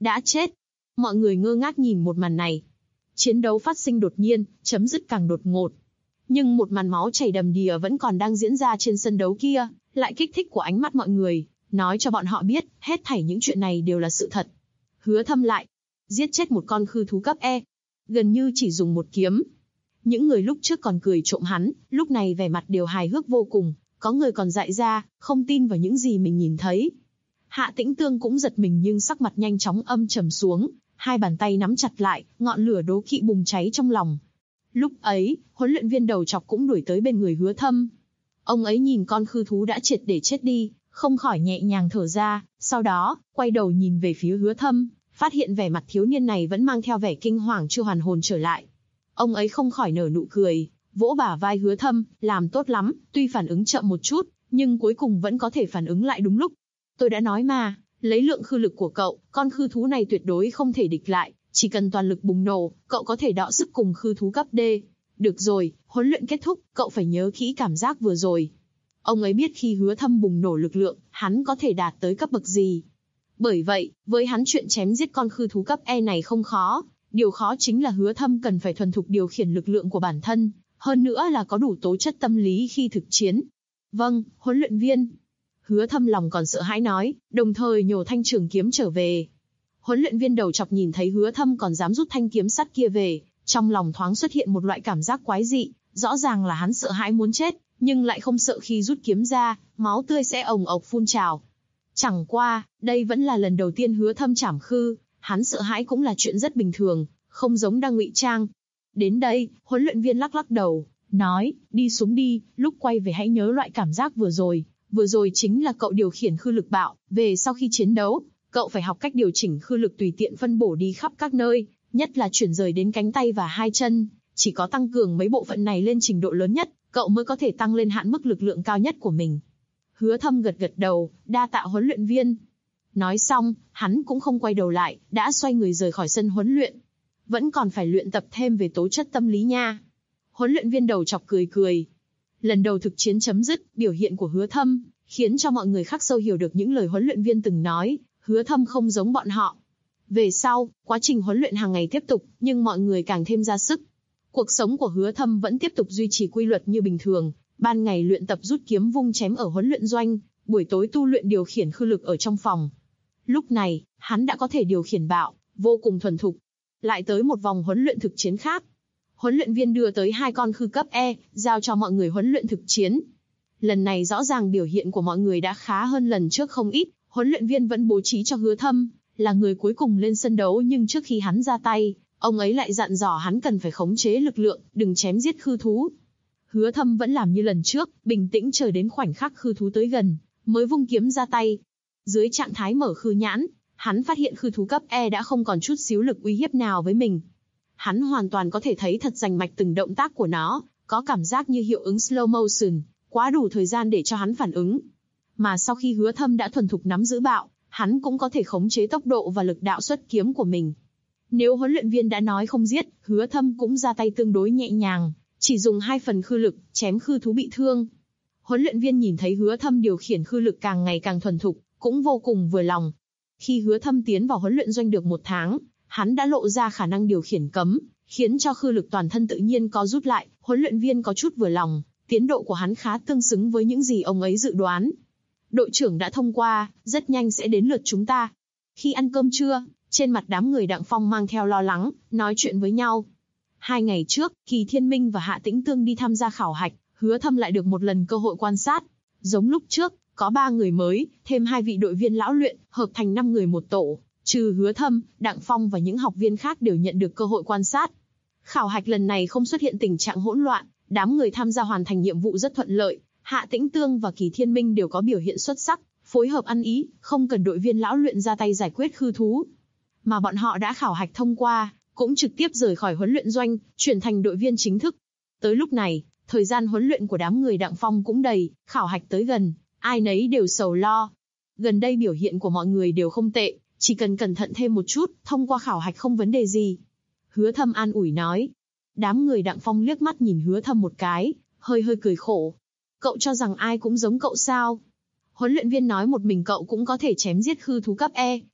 Đã chết. Mọi người ngơ ngác nhìn một màn này. Chiến đấu phát sinh đột nhiên, chấm dứt càng đột ngột. Nhưng một màn máu chảy đầm đìa vẫn còn đang diễn ra trên sân đấu kia, lại kích thích của ánh mắt mọi người, nói cho bọn họ biết, hết thảy những chuyện này đều là sự thật. Hứa Thâm lại giết chết một con khư thú cấp E, gần như chỉ dùng một kiếm. Những người lúc trước còn cười trộm hắn, lúc này vẻ mặt đều hài hước vô cùng, có người còn dại ra, không tin vào những gì mình nhìn thấy. Hạ Tĩnh Tương cũng giật mình nhưng sắc mặt nhanh chóng âm trầm xuống, hai bàn tay nắm chặt lại, ngọn lửa đố kỵ bùng cháy trong lòng. Lúc ấy, huấn luyện viên đầu chọc cũng đuổi tới bên người Hứa Thâm. Ông ấy nhìn con khư thú đã triệt để chết đi, không khỏi nhẹ nhàng thở ra, sau đó, quay đầu nhìn về phía Hứa Thâm, phát hiện vẻ mặt thiếu niên này vẫn mang theo vẻ kinh hoàng chưa hoàn hồn trở lại. Ông ấy không khỏi nở nụ cười, vỗ bả vai Hứa Thâm, làm tốt lắm, tuy phản ứng chậm một chút, nhưng cuối cùng vẫn có thể phản ứng lại đúng lúc. Tôi đã nói mà, lấy lượng khư lực của cậu, con khư thú này tuyệt đối không thể địch lại, chỉ cần toàn lực bùng nổ, cậu có thể đọ sức cùng khư thú cấp D. Được rồi, huấn luyện kết thúc, cậu phải nhớ kỹ cảm giác vừa rồi. Ông ấy biết khi Hứa Thâm bùng nổ lực lượng, hắn có thể đạt tới cấp bậc gì. Bởi vậy, với hắn chuyện chém giết con khư thú cấp E này không khó, điều khó chính là Hứa Thâm cần phải thuần thục điều khiển lực lượng của bản thân, hơn nữa là có đủ tố chất tâm lý khi thực chiến. Vâng, huấn luyện viên. Hứa Thâm lòng còn sợ hãi nói, đồng thời nhổ thanh trường kiếm trở về. Huấn luyện viên đầu chọc nhìn thấy Hứa Thâm còn dám rút thanh kiếm sắt kia về, trong lòng thoáng xuất hiện một loại cảm giác quái dị, rõ ràng là hắn sợ hãi muốn chết, nhưng lại không sợ khi rút kiếm ra, máu tươi sẽ ồng ộc phun trào. Chẳng qua, đây vẫn là lần đầu tiên Hứa Thâm trảm khư, hắn sợ hãi cũng là chuyện rất bình thường, không giống đang ngụy trang. Đến đây, huấn luyện viên lắc lắc đầu, nói, đi xuống đi, lúc quay về hãy nhớ loại cảm giác vừa rồi chính là cậu điều khiển khư lực bạo, về sau khi chiến đấu, cậu phải học cách điều chỉnh khư lực tùy tiện phân bổ đi khắp các nơi, nhất là chuyển rời đến cánh tay và hai chân, chỉ có tăng cường mấy bộ phận này lên trình độ lớn nhất, cậu mới có thể tăng lên hạn mức lực lượng cao nhất của mình. Hứa Thâm gật gật đầu, đa tạ huấn luyện viên. Nói xong, hắn cũng không quay đầu lại, đã xoay người rời khỏi sân huấn luyện. Vẫn còn phải luyện tập thêm về tố chất tâm lý nha. Huấn luyện viên đầu chọc cười cười. Lần đầu thực chiến chấm dứt, biểu hiện của Hứa Thâm khiến cho mọi người khắc sâu hiểu được những lời huấn luyện viên từng nói, Hứa Thâm không giống bọn họ. Về sau, quá trình huấn luyện hàng ngày tiếp tục, nhưng mọi người càng thêm ra sức. Cuộc sống của Hứa Thâm vẫn tiếp tục duy trì quy luật như bình thường, ban ngày luyện tập rút kiếm vung chém ở huấn luyện doanh, buổi tối tu luyện điều khiển khư lực ở trong phòng. Lúc này, hắn đã có thể điều khiển bạo, vô cùng thuần thục. Lại tới một vòng huấn luyện thực chiến khác. Huấn luyện viên đưa tới 2 con khư cấp E, giao cho mọi người huấn luyện thực chiến. Lần này rõ ràng biểu hiện của mọi người đã khá hơn lần trước không ít, huấn luyện viên vẫn bố trí cho Hứa Thâm là người cuối cùng lên sân đấu, nhưng trước khi hắn ra tay, ông ấy lại dặn dò hắn cần phải khống chế lực lượng, đừng chém giết khư thú. Hứa Thâm vẫn làm như lần trước, bình tĩnh chờ đến khoảnh khắc khư thú tới gần, mới vung kiếm ra tay. Dưới trạng thái mở khư nhãn, hắn phát hiện khư thú cấp E đã không còn chút xíu lực uy hiếp nào với mình. Hắn hoàn toàn có thể thấy thật rành mạch từng động tác của nó, có cảm giác như hiệu ứng slow motion, quá đủ thời gian để cho hắn phản ứng. Mà sau khi Hứa Thâm đã thuần thục nắm giữ bạo, hắn cũng có thể khống chế tốc độ và lực đạo xuất kiếm của mình. Nếu huấn luyện viên đã nói không giết, Hứa Thâm cũng ra tay tương đối nhẹ nhàng, chỉ dùng 2 phần khư lực, chém khư thú bị thương. Huấn luyện viên nhìn thấy Hứa Thâm điều khiển khư lực càng ngày càng thuần thục, cũng vô cùng vừa lòng. Khi Hứa Thâm tiến vào huấn luyện doanh được 1 tháng, hắn đã lộ ra khả năng điều khiển cấm, khiến cho khư lực toàn thân tự nhiên có rút lại, huấn luyện viên có chút vừa lòng, tiến độ của hắn khá tương xứng với những gì ông ấy dự đoán. Đội trưởng đã thông qua, rất nhanh sẽ đến lượt chúng ta. Khi ăn cơm trưa, trên mặt đám người Đặng Phong mang theo lo lắng, nói chuyện với nhau. 2 ngày trước, Kỳ Thiên Minh và Hạ Tĩnh Tương đi tham gia khảo hạch, Hứa Thâm lại được một lần cơ hội quan sát. Giống lúc trước, có 3 người mới, thêm 2 vị đội viên lão luyện, hợp thành 5 người một tổ. Trừ Hứa Thâm, Đặng Phong và những học viên khác đều nhận được cơ hội quan sát. Khảo hạch lần này không xuất hiện tình trạng hỗn loạn, đám người tham gia hoàn thành nhiệm vụ rất thuận lợi. Hạ Tĩnh Tương và Kỳ Thiên Minh đều có biểu hiện xuất sắc, phối hợp ăn ý, không cần đội viên lão luyện ra tay giải quyết khư thú. Mà bọn họ đã khảo hạch thông qua, cũng trực tiếp rời khỏi huấn luyện doanh, chuyển thành đội viên chính thức. Tới lúc này, thời gian huấn luyện của đám người Đặng Phong cũng đầy, khảo hạch tới gần, ai nấy đều sầu lo. Gần đây biểu hiện của mọi người đều không tệ, chỉ cần cẩn thận thêm một chút, thông qua khảo hạch không vấn đề gì. Hứa Thâm an ủi nói. Đám người Đặng Phong liếc mắt nhìn Hứa Thâm một cái, hơi cười khổ. Cậu cho rằng ai cũng giống cậu sao? Huấn luyện viên nói một mình cậu cũng có thể chém giết khư thú cấp E,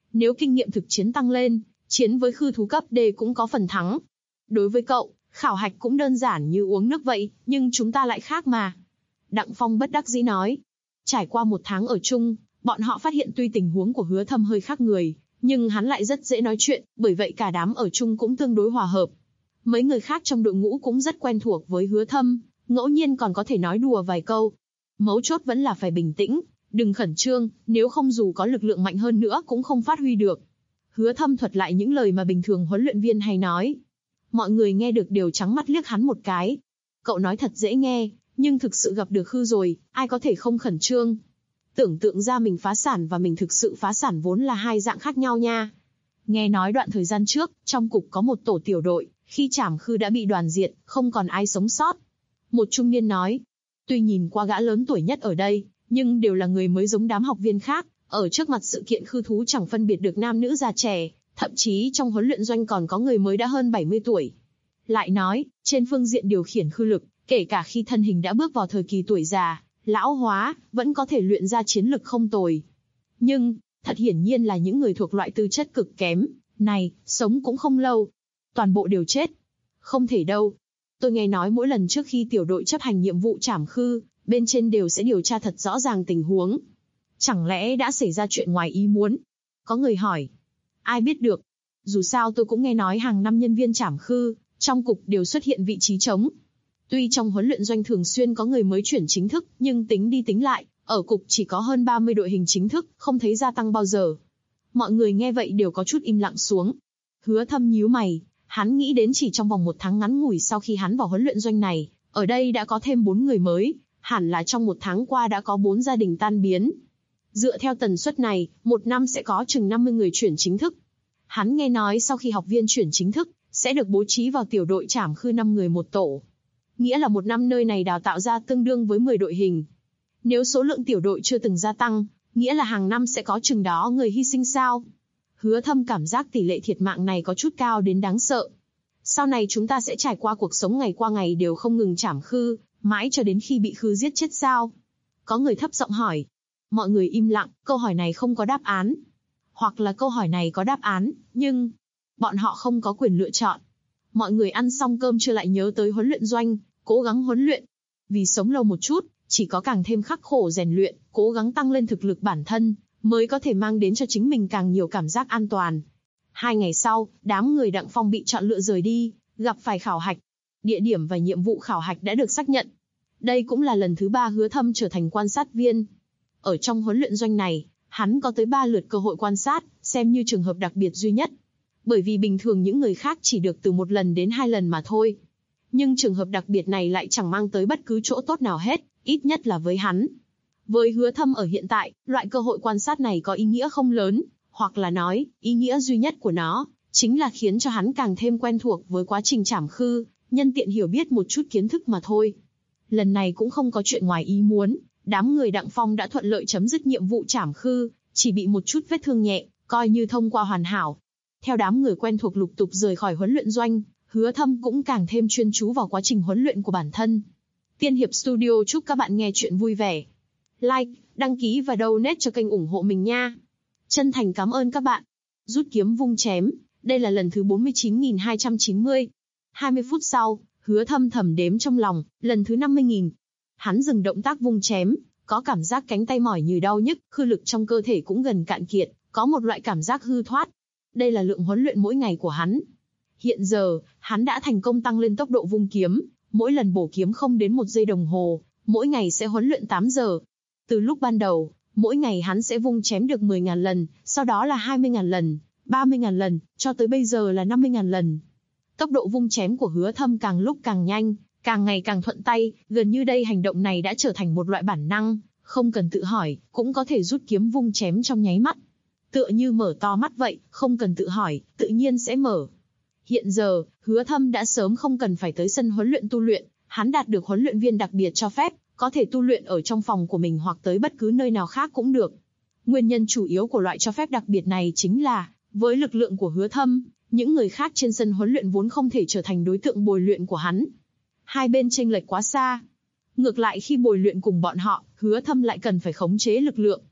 Nếu kinh nghiệm thực chiến tăng lên, chiến với khư thú cấp D cũng có phần thắng. Đối với cậu, khảo hạch cũng đơn giản như uống nước vậy, nhưng chúng ta lại khác mà. Đặng Phong bất đắc dĩ nói. Trải qua 1 tháng ở chung, bọn họ phát hiện tuy tình huống của Hứa Thâm hơi khác người, nhưng hắn lại rất dễ nói chuyện, bởi vậy cả đám ở chung cũng tương đối hòa hợp. Mấy người khác trong đội ngũ cũng rất quen thuộc với Hứa Thâm, ngẫu nhiên còn có thể nói đùa vài câu. Mấu chốt vẫn là phải bình tĩnh, đừng khẩn trương, nếu không dù có lực lượng mạnh hơn nữa cũng không phát huy được. Hứa Thâm thuật lại những lời mà bình thường huấn luyện viên hay nói. Mọi người nghe được đều trắng mắt liếc hắn một cái. Cậu nói thật dễ nghe, nhưng thực sự gặp được khư rồi, ai có thể không khẩn trương. Tưởng tượng ra mình phá sản và mình thực sự phá sản vốn là 2 dạng khác nhau nha. Nghe nói đoạn thời gian trước, trong cục có một tổ tiểu đội, khi trảm khư đã bị đoàn diệt, không còn ai sống sót. Một trung niên nói, tuy nhìn qua gã lớn tuổi nhất ở đây, nhưng đều là người mới giống đám học viên khác, ở trước mặt sự kiện khư thú chẳng phân biệt được nam nữ già trẻ, thậm chí trong huấn luyện doanh còn có người mới đã hơn 70 tuổi. Lại nói, trên phương diện điều khiển khư lực, kể cả khi thân hình đã bước vào thời kỳ tuổi già, lão hóa, vẫn có thể luyện ra chiến lực không tồi. Nhưng, thật hiển nhiên là những người thuộc loại tư chất cực kém, này, sống cũng không lâu. Toàn bộ đều chết. Không thể đâu. Tôi nghe nói mỗi lần trước khi tiểu đội chấp hành nhiệm vụ trảm khư, bên trên đều sẽ điều tra thật rõ ràng tình huống. Chẳng lẽ đã xảy ra chuyện ngoài ý muốn? Có người hỏi. Ai biết được. Dù sao tôi cũng nghe nói hàng năm nhân viên trảm khư, trong cục đều xuất hiện vị trí trống. Tuy trong huấn luyện doanh thường xuyên có người mới chuyển chính thức, nhưng tính đi tính lại, ở cục chỉ có hơn 30 đội hình chính thức, không thấy gia tăng bao giờ. Mọi người nghe vậy đều có chút im lặng xuống. Hứa Thâm nhíu mày, hắn nghĩ đến chỉ trong vòng 1 tháng ngắn ngủi sau khi hắn vào huấn luyện doanh này, ở đây đã có thêm 4 người mới, hẳn là trong 1 tháng qua đã có 4 gia đình tan biến. Dựa theo tần suất này, 1 năm sẽ có chừng 50 người chuyển chính thức. Hắn nghe nói sau khi học viên chuyển chính thức, sẽ được bố trí vào tiểu đội trảm khư 5 người một tổ. Nghĩa là 1 năm nơi này đào tạo ra tương đương với 10 đội hình. Nếu số lượng tiểu đội chưa từng gia tăng, nghĩa là hàng năm sẽ có chừng đó người hy sinh sao? Hứa Thâm cảm giác tỷ lệ thiệt mạng này có chút cao đến đáng sợ. Sau này chúng ta sẽ trải qua cuộc sống ngày qua ngày đều không ngừng trảm khư, mãi cho đến khi bị khư giết chết sao? Có người thấp giọng hỏi. Mọi người im lặng, câu hỏi này không có đáp án. Hoặc là câu hỏi này có đáp án, nhưng bọn họ không có quyền lựa chọn. Mọi người ăn xong cơm trưa lại nhớ tới huấn luyện doanh, cố gắng huấn luyện. Vì sống lâu một chút, chỉ có càng thêm khắc khổ rèn luyện, cố gắng tăng lên thực lực bản thân, mới có thể mang đến cho chính mình càng nhiều cảm giác an toàn. 2 ngày sau, đám người Đặng Phong bị chọn lựa rời đi, gặp phải khảo hạch. Địa điểm và nhiệm vụ khảo hạch đã được xác nhận. Đây cũng là lần thứ 3 Hứa Thâm trở thành quan sát viên. Ở trong huấn luyện doanh này, hắn có tới 3 lượt cơ hội quan sát, xem như trường hợp đặc biệt duy nhất. Bởi vì bình thường những người khác chỉ được từ 1 lần đến 2 lần mà thôi. Nhưng trường hợp đặc biệt này lại chẳng mang tới bất cứ chỗ tốt nào hết, ít nhất là với hắn. Với Hứa Thâm ở hiện tại, loại cơ hội quan sát này có ý nghĩa không lớn, hoặc là nói, ý nghĩa duy nhất của nó, chính là khiến cho hắn càng thêm quen thuộc với quá trình trảm khư, nhân tiện hiểu biết một chút kiến thức mà thôi. Lần này cũng không có chuyện ngoài ý muốn, đám người Đặng Phong đã thuận lợi chấm dứt nhiệm vụ trảm khư, chỉ bị một chút vết thương nhẹ, coi như thông qua hoàn hảo. Theo đám người quen thuộc lục tục rời khỏi huấn luyện doanh, Hứa Thâm cũng càng thêm chuyên chú vào quá trình huấn luyện của bản thân. Tiên Hiệp Studio chúc các bạn nghe chuyện vui vẻ. Like, đăng ký và donate cho kênh ủng hộ mình nha. Chân thành cảm ơn các bạn. Rút kiếm vung chém, đây là lần thứ 49.290. 20 phút sau, Hứa Thâm thầm đếm trong lòng, lần thứ 50.000. Hắn dừng động tác vung chém, có cảm giác cánh tay mỏi như đau nhức, khư lực trong cơ thể cũng gần cạn kiệt, có một loại cảm giác hư thoát. Đây là lượng huấn luyện mỗi ngày của hắn. Hiện giờ, hắn đã thành công tăng lên tốc độ vung kiếm, mỗi lần bổ kiếm không đến 1 giây đồng hồ, mỗi ngày sẽ huấn luyện 8 giờ. Từ lúc ban đầu, mỗi ngày hắn sẽ vung chém được 10.000 lần, sau đó là 20.000 lần, 30.000 lần, cho tới bây giờ là 50.000 lần. Tốc độ vung chém của Hứa Thâm càng lúc càng nhanh, càng ngày càng thuận tay, gần như đây hành động này đã trở thành một loại bản năng, không cần tự hỏi, cũng có thể rút kiếm vung chém trong nháy mắt. Tựa như mở to mắt vậy, không cần tự hỏi, tự nhiên sẽ mở. Hiện giờ, Hứa Thâm đã sớm không cần phải tới sân huấn luyện tu luyện, hắn đạt được huấn luyện viên đặc biệt cho phép, có thể tu luyện ở trong phòng của mình hoặc tới bất cứ nơi nào khác cũng được. Nguyên nhân chủ yếu của loại cho phép đặc biệt này chính là, với lực lượng của Hứa Thâm, những người khác trên sân huấn luyện vốn không thể trở thành đối tượng bồi luyện của hắn. Hai bên chênh lệch quá xa. Ngược lại khi bồi luyện cùng bọn họ, Hứa Thâm lại cần phải khống chế lực lượng.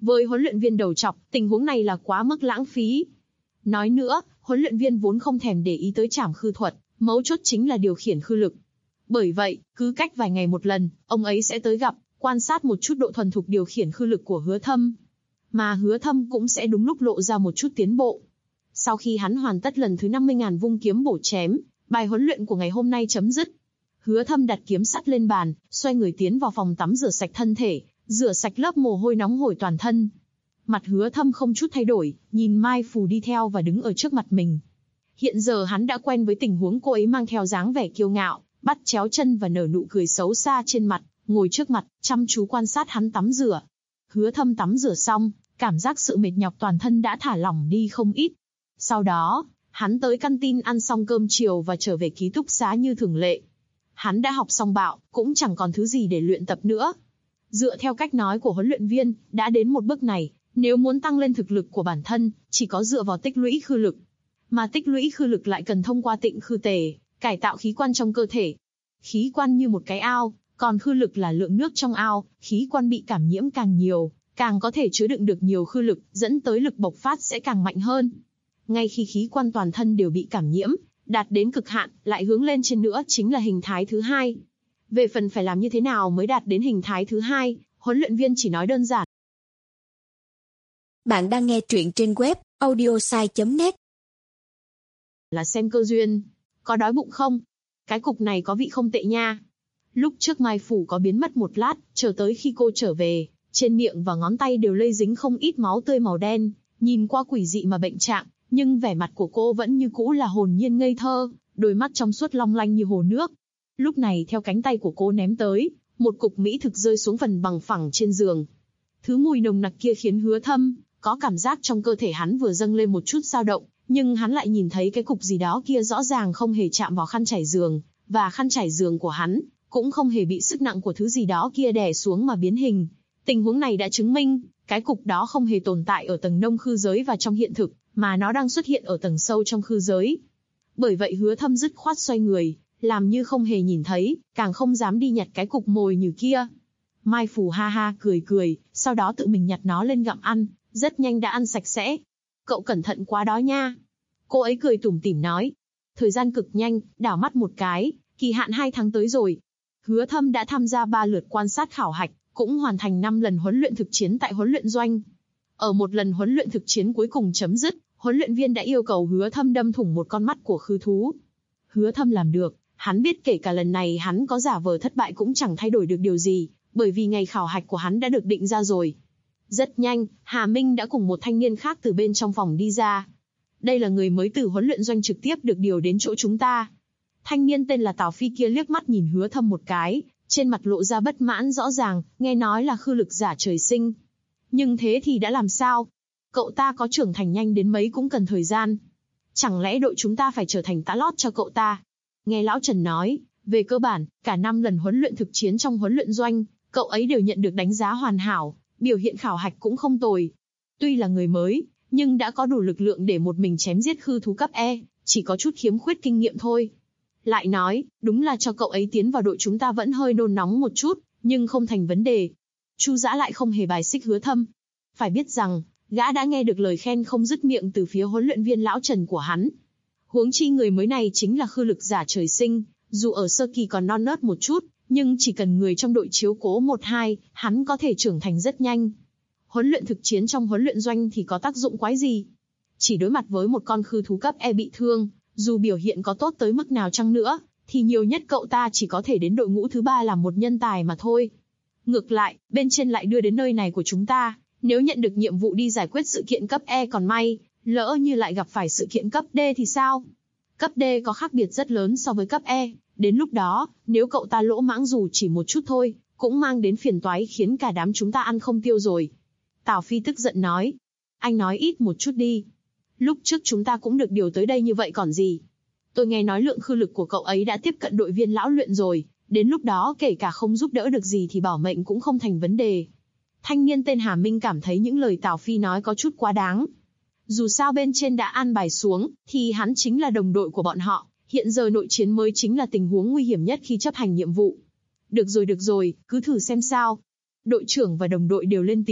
Với huấn luyện viên đầu trọc, tình huống này là quá mức lãng phí. Nói nữa, huấn luyện viên vốn không thèm để ý tới trảm khư thuật, mấu chốt chính là điều khiển khư lực. Bởi vậy, cứ cách vài ngày một lần, ông ấy sẽ tới gặp, quan sát một chút độ thuần thục điều khiển khư lực của Hứa Thâm. Mà Hứa Thâm cũng sẽ đúng lúc lộ ra một chút tiến bộ. Sau khi hắn hoàn tất lần thứ 50.000 vung kiếm bổ chém, bài huấn luyện của ngày hôm nay chấm dứt. Hứa Thâm đặt kiếm sắt lên bàn, xoay người tiến vào phòng tắm rửa sạch thân thể, rửa sạch lớp mồ hôi nóng hổi toàn thân. Mặt Hứa Thâm không chút thay đổi, nhìn Mai Phù đi theo và đứng ở trước mặt mình. Hiện giờ hắn đã quen với tình huống cô ấy mang theo dáng vẻ kiêu ngạo, bắt chéo chân và nở nụ cười xấu xa trên mặt, ngồi trước mặt, chăm chú quan sát hắn tắm rửa. Hứa Thâm tắm rửa xong, cảm giác sự mệt nhọc toàn thân đã thả lỏng đi không ít. Sau đó, hắn tới căn tin ăn xong cơm chiều và trở về ký túc xá như thường lệ. Hắn đã học xong bạo, cũng chẳng còn thứ gì để luyện tập nữa. Dựa theo cách nói của huấn luyện viên, đã đến một bước này, nếu muốn tăng lên thực lực của bản thân, chỉ có dựa vào tích lũy khư lực. Mà tích lũy khư lực lại cần thông qua tịnh khư tề, cải tạo khí quan trong cơ thể. Khí quan như một cái ao, còn khư lực là lượng nước trong ao, khí quan bị cảm nhiễm càng nhiều, càng có thể chứa đựng được nhiều khư lực, dẫn tới lực bộc phát sẽ càng mạnh hơn. Ngay khi khí quan toàn thân đều bị cảm nhiễm, đạt đến cực hạn, lại hướng lên trên nữa chính là hình thái thứ hai. Về phần phải làm như thế nào mới đạt đến hình thái thứ hai, huấn luyện viên chỉ nói đơn giản. Bạn đang nghe truyện trên web audiosai.net. Là xem cơ duyên. Có đói bụng không? Cái cục này có vị không tệ nha. Lúc trước Mai Phủ có biến mất một lát, chờ tới khi cô trở về, trên miệng và ngón tay đều lây dính không ít máu tươi màu đen, nhìn qua quỷ dị mà bệnh trạng, nhưng vẻ mặt của cô vẫn như cũ là hồn nhiên ngây thơ, đôi mắt trong suốt long lanh như hồ nước. Lúc này theo cánh tay của cô ném tới, một cục mỹ thực rơi xuống phần bằng phẳng trên giường. Thứ mùi nồng nặc kia khiến Hứa Thâm có cảm giác trong cơ thể hắn vừa dâng lên một chút dao động, nhưng hắn lại nhìn thấy cái cục gì đó kia rõ ràng không hề chạm vào khăn trải giường, và khăn trải giường của hắn cũng không hề bị sức nặng của thứ gì đó kia đè xuống mà biến hình. Tình huống này đã chứng minh, cái cục đó không hề tồn tại ở tầng nông khư giới và trong hiện thực, mà nó đang xuất hiện ở tầng sâu trong khư giới. Bởi vậy Hứa Thâm dứt khoát xoay người, làm như không hề nhìn thấy, càng không dám đi nhặt cái cục mồi nhử kia. Mai Phù ha ha cười cười, sau đó tự mình nhặt nó lên gặm ăn, rất nhanh đã ăn sạch sẽ. Cậu cẩn thận quá đó nha. Cô ấy cười tủm tỉm nói. Thời gian cực nhanh, đảo mắt một cái, kỳ hạn 2 tháng tới rồi. Hứa Thâm đã tham gia 3 lượt quan sát khảo hạch, cũng hoàn thành 5 lần huấn luyện thực chiến tại huấn luyện doanh. Ở một lần huấn luyện thực chiến cuối cùng chấm dứt, huấn luyện viên đã yêu cầu Hứa Thâm đâm thủng một con mắt của khư thú. Hứa Thâm làm được, hắn biết kể cả lần này hắn có giả vờ thất bại cũng chẳng thay đổi được điều gì, bởi vì ngày khảo hạch của hắn đã được định ra rồi. Rất nhanh, Hà Minh đã cùng một thanh niên khác từ bên trong phòng đi ra. Đây là người mới từ huấn luyện doanh trực tiếp được điều đến chỗ chúng ta. Thanh niên tên là Tào Phi kia liếc mắt nhìn Hứa Thâm một cái, trên mặt lộ ra bất mãn rõ ràng, nghe nói là khư lực giả trời sinh. Nhưng thế thì đã làm sao? Cậu ta có trưởng thành nhanh đến mấy cũng cần thời gian. Chẳng lẽ đội chúng ta phải trở thành tã lót cho cậu ta? Nghe Lão Trần nói, về cơ bản, cả 5 lần huấn luyện thực chiến trong huấn luyện doanh, cậu ấy đều nhận được đánh giá hoàn hảo, biểu hiện khảo hạch cũng không tồi. Tuy là người mới, nhưng đã có đủ lực lượng để một mình chém giết khư thú cấp E, chỉ có chút khiếm khuyết kinh nghiệm thôi. Lại nói, đúng là cho cậu ấy tiến vào đội chúng ta vẫn hơi nôn nóng một chút, nhưng không thành vấn đề. Chu Dã lại không hề bài xích Hứa Thâm. Phải biết rằng, gã đã nghe được lời khen không dứt miệng từ phía huấn luyện viên Lão Trần của hắn. Huống chi người mới này chính là khư lực giả trời sinh, dù ở sơ kỳ còn non nớt một chút, nhưng chỉ cần người trong đội chiếu cố 1-2, hắn có thể trưởng thành rất nhanh. Huấn luyện thực chiến trong huấn luyện doanh thì có tác dụng quái gì? Chỉ đối mặt với một con khư thú cấp E bị thương, dù biểu hiện có tốt tới mức nào chăng nữa, thì nhiều nhất cậu ta chỉ có thể đến đội ngũ thứ 3 làm một nhân tài mà thôi. Ngược lại, bên trên lại đưa đến nơi này của chúng ta, nếu nhận được nhiệm vụ đi giải quyết sự kiện cấp E còn may, lỡ như lại gặp phải sự kiện cấp D thì sao? Cấp D có khác biệt rất lớn so với cấp E, đến lúc đó, nếu cậu ta lỗ mãng dù chỉ một chút thôi, cũng mang đến phiền toái khiến cả đám chúng ta ăn không tiêu rồi. Tào Phi tức giận nói, anh nói ít một chút đi. Lúc trước chúng ta cũng được điều tới đây như vậy còn gì. Tôi nghe nói lượng khư lực của cậu ấy đã tiếp cận đội viên lão luyện rồi, đến lúc đó kể cả không giúp đỡ được gì thì bảo mệnh cũng không thành vấn đề. Thanh niên tên Hà Minh cảm thấy những lời Tào Phi nói có chút quá đáng. Dù sao bên trên đã an bài xuống, thì hắn chính là đồng đội của bọn họ, hiện giờ nội chiến mới chính là tình huống nguy hiểm nhất khi chấp hành nhiệm vụ. Được rồi, cứ thử xem sao. Đội trưởng và đồng đội đều lên tiếng,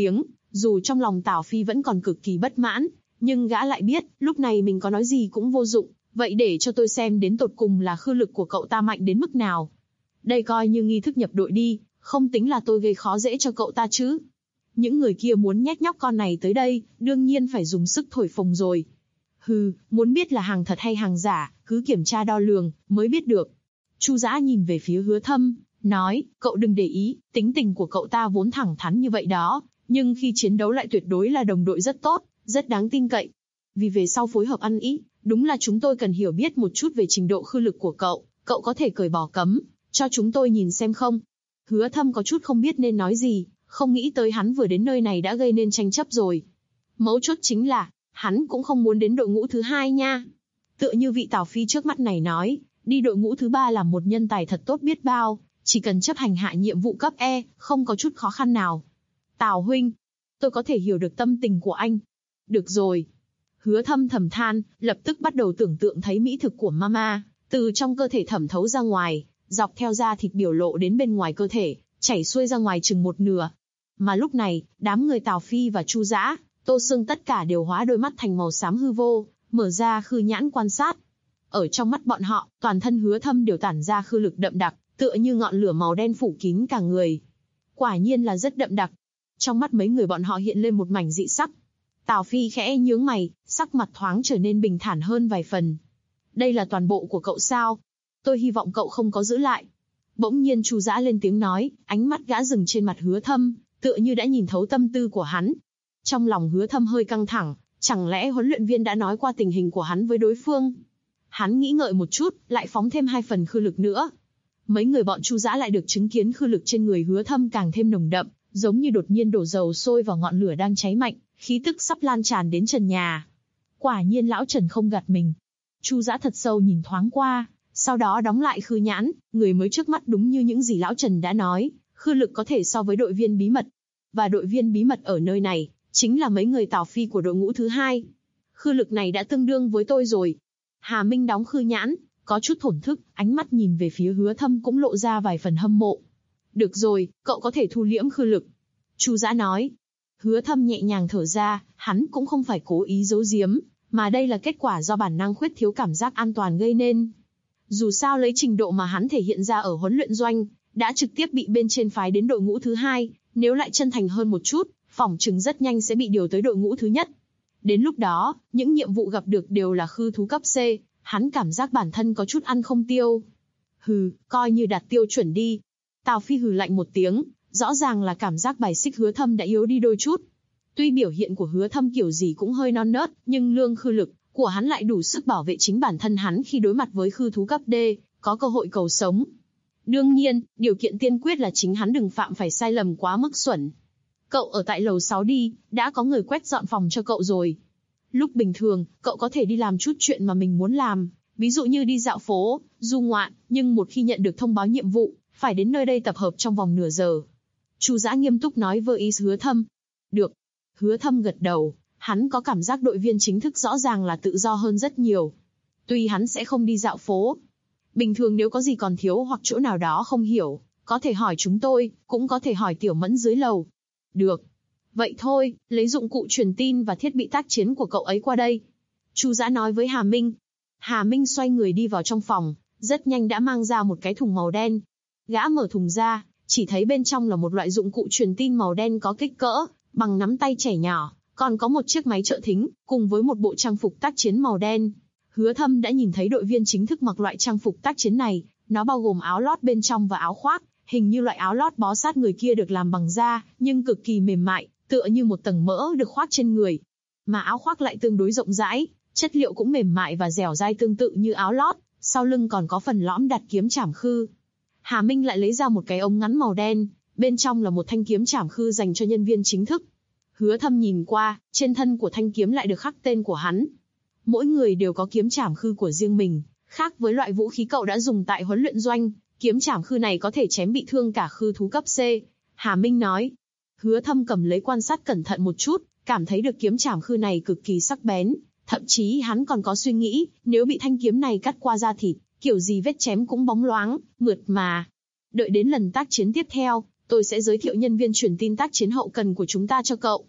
Dù trong lòng Tào Phi vẫn còn cực kỳ bất mãn, nhưng gã lại biết, lúc này mình có nói gì cũng vô dụng, vậy để cho tôi xem đến tột cùng là khư lực của cậu ta mạnh đến mức nào. Đây coi như nghi thức nhập đội đi, không tính là tôi gây khó dễ cho cậu ta chứ. Những người kia muốn nhét nhóc con này tới đây, đương nhiên phải dùng sức thổi phồng rồi. Hừ, muốn biết là hàng thật hay hàng giả, cứ kiểm tra đo lường, mới biết được. Chu Dã nhìn về phía Hứa Thâm, nói, cậu đừng để ý, tính tình của cậu ta vốn thẳng thắn như vậy đó, nhưng khi chiến đấu lại tuyệt đối là đồng đội rất tốt, rất đáng tin cậy. Vì về sau phối hợp ăn ý, đúng là chúng tôi cần hiểu biết một chút về trình độ khư lực của cậu có thể cởi bỏ cấm, cho chúng tôi nhìn xem không? Hứa Thâm có chút không biết nên nói gì, không nghĩ tới hắn vừa đến nơi này đã gây nên tranh chấp rồi. Mấu chốt chính là, hắn cũng không muốn đến đội ngũ thứ 2 nha. Tựa như vị Tào Phi trước mắt này nói, đi đội ngũ thứ 3 là một nhân tài thật tốt biết bao, chỉ cần chấp hành hạ nhiệm vụ cấp E, không có chút khó khăn nào. Tào huynh, tôi có thể hiểu được tâm tình của anh. Được rồi. Hứa Thâm thầm than, lập tức bắt đầu tưởng tượng thấy mỹ thực của mama, từ trong cơ thể thẩm thấu ra ngoài, dọc theo da thịt biểu lộ đến bên ngoài cơ thể, chảy xuôi ra ngoài chừng một nửa. Mà lúc này, đám người Tào Phi và Chu Dã, Tô Sương tất cả đều hóa đôi mắt thành màu xám hư vô, mở ra khư nhãn quan sát. Ở trong mắt bọn họ, toàn thân Hứa Thâm đều tản ra khư lực đậm đặc, tựa như ngọn lửa màu đen phủ kín cả người. Quả nhiên là rất đậm đặc. Trong mắt mấy người bọn họ hiện lên một mảnh dị sắc. Tào Phi khẽ nhướng mày, sắc mặt thoáng trở nên bình thản hơn vài phần. Đây là toàn bộ của cậu sao? Tôi hy vọng cậu không có giữ lại. Bỗng nhiên Chu Dã lên tiếng nói, ánh mắt gã dừng trên mặt Hứa Thâm, tựa như đã nhìn thấu tâm tư của hắn. Trong lòng Hứa Thâm hơi căng thẳng, chẳng lẽ huấn luyện viên đã nói qua tình hình của hắn với đối phương? Hắn nghĩ ngợi một chút, lại phóng thêm 2 phần khư lực nữa. Mấy người bọn Chu Dã lại được chứng kiến khư lực trên người Hứa Thâm càng thêm nồng đậm, giống như đột nhiên đổ dầu sôi vào ngọn lửa đang cháy mạnh, khí tức sắp lan tràn đến trần nhà. Quả nhiên lão Trần không gạt mình. Chu Dã thật sâu nhìn thoáng qua, sau đó đóng lại khư nhãn, người mới trước mắt đúng như những gì lão Trần đã nói, khư lực có thể so với đội viên bí mật. Và đội viên bí mật ở nơi này, chính là mấy người Tào Phi của đội ngũ thứ 2. Khư lực này đã tương đương với tôi rồi. Hà Minh đóng khư nhãn, có chút thổn thức, ánh mắt nhìn về phía Hứa Thâm cũng lộ ra vài phần hâm mộ. Được rồi, cậu có thể thu liễm khư lực. Chu Dã nói. Hứa Thâm nhẹ nhàng thở ra, hắn cũng không phải cố ý giấu giếm, mà đây là kết quả do bản năng khuyết thiếu cảm giác an toàn gây nên. Dù sao lấy trình độ mà hắn thể hiện ra ở huấn luyện doanh, đã trực tiếp bị bên trên phái đến đội ngũ thứ 2, nếu lại chân thành hơn một chút, phỏng chừng rất nhanh sẽ bị điều tới đội ngũ thứ nhất. Đến lúc đó, những nhiệm vụ gặp được đều là khư thú cấp C, hắn cảm giác bản thân có chút ăn không tiêu. Hừ, coi như đạt tiêu chuẩn đi. Tào Phi hừ lạnh một tiếng, rõ ràng là cảm giác bài xích Hứa Thâm đã yếu đi đôi chút. Tuy biểu hiện của Hứa Thâm kiểu gì cũng hơi non nớt, nhưng lương khư lực của hắn lại đủ sức bảo vệ chính bản thân hắn khi đối mặt với khư thú cấp D, có cơ hội cầu sống. Đương nhiên, điều kiện tiên quyết là chính hắn đừng phạm phải sai lầm quá mức xuẩn. Cậu ở tại lầu 6 đi, đã có người quét dọn phòng cho cậu rồi. Lúc bình thường, cậu có thể đi làm chút chuyện mà mình muốn làm, ví dụ như đi dạo phố, du ngoạn, nhưng một khi nhận được thông báo nhiệm vụ, phải đến nơi đây tập hợp trong vòng nửa giờ. Chu Dã nghiêm túc nói với ý Hứa Thâm. Được. Hứa Thâm gật đầu, hắn có cảm giác đội viên chính thức rõ ràng là tự do hơn rất nhiều. Tuy hắn sẽ không đi dạo phố. Bình thường nếu có gì còn thiếu hoặc chỗ nào đó không hiểu, có thể hỏi chúng tôi, cũng có thể hỏi Tiểu Mẫn dưới lầu. Được. Vậy thôi, lấy dụng cụ truyền tin và thiết bị tác chiến của cậu ấy qua đây. Chu Dã nói với Hà Minh. Hà Minh xoay người đi vào trong phòng, rất nhanh đã mang ra một cái thùng màu đen. Gã mở thùng ra, chỉ thấy bên trong là một loại dụng cụ truyền tin màu đen có kích cỡ bằng nắm tay trẻ nhỏ, còn có một chiếc máy trợ thính, cùng với một bộ trang phục tác chiến màu đen. Hứa Thâm đã nhìn thấy đội viên chính thức mặc loại trang phục tác chiến này, nó bao gồm áo lót bên trong và áo khoác, hình như loại áo lót bó sát người kia được làm bằng da, nhưng cực kỳ mềm mại, tựa như một tầng mỡ được khoác trên người. Mà áo khoác lại tương đối rộng rãi, chất liệu cũng mềm mại và dẻo dai tương tự như áo lót, sau lưng còn có phần lõm đặt kiếm trảm khư. Hà Minh lại lấy ra một cái ống ngắn màu đen, bên trong là một thanh kiếm trảm khư dành cho nhân viên chính thức. Hứa Thâm nhìn qua, trên thân của thanh kiếm lại được khắc tên của hắn. Mỗi người đều có kiếm trảm khư của riêng mình, khác với loại vũ khí cậu đã dùng tại huấn luyện doanh, kiếm trảm khư này có thể chém bị thương cả khư thú cấp C. Hà Minh nói. Hứa Thâm cầm lấy quan sát cẩn thận một chút, cảm thấy được kiếm trảm khư này cực kỳ sắc bén, thậm chí hắn còn có suy nghĩ, nếu bị thanh kiếm này cắt qua da thịt, kiểu gì vết chém cũng bóng loáng, mượt mà. Đợi đến lần tác chiến tiếp theo, tôi sẽ giới thiệu nhân viên truyền tin tác chiến hậu cần của chúng ta cho cậu.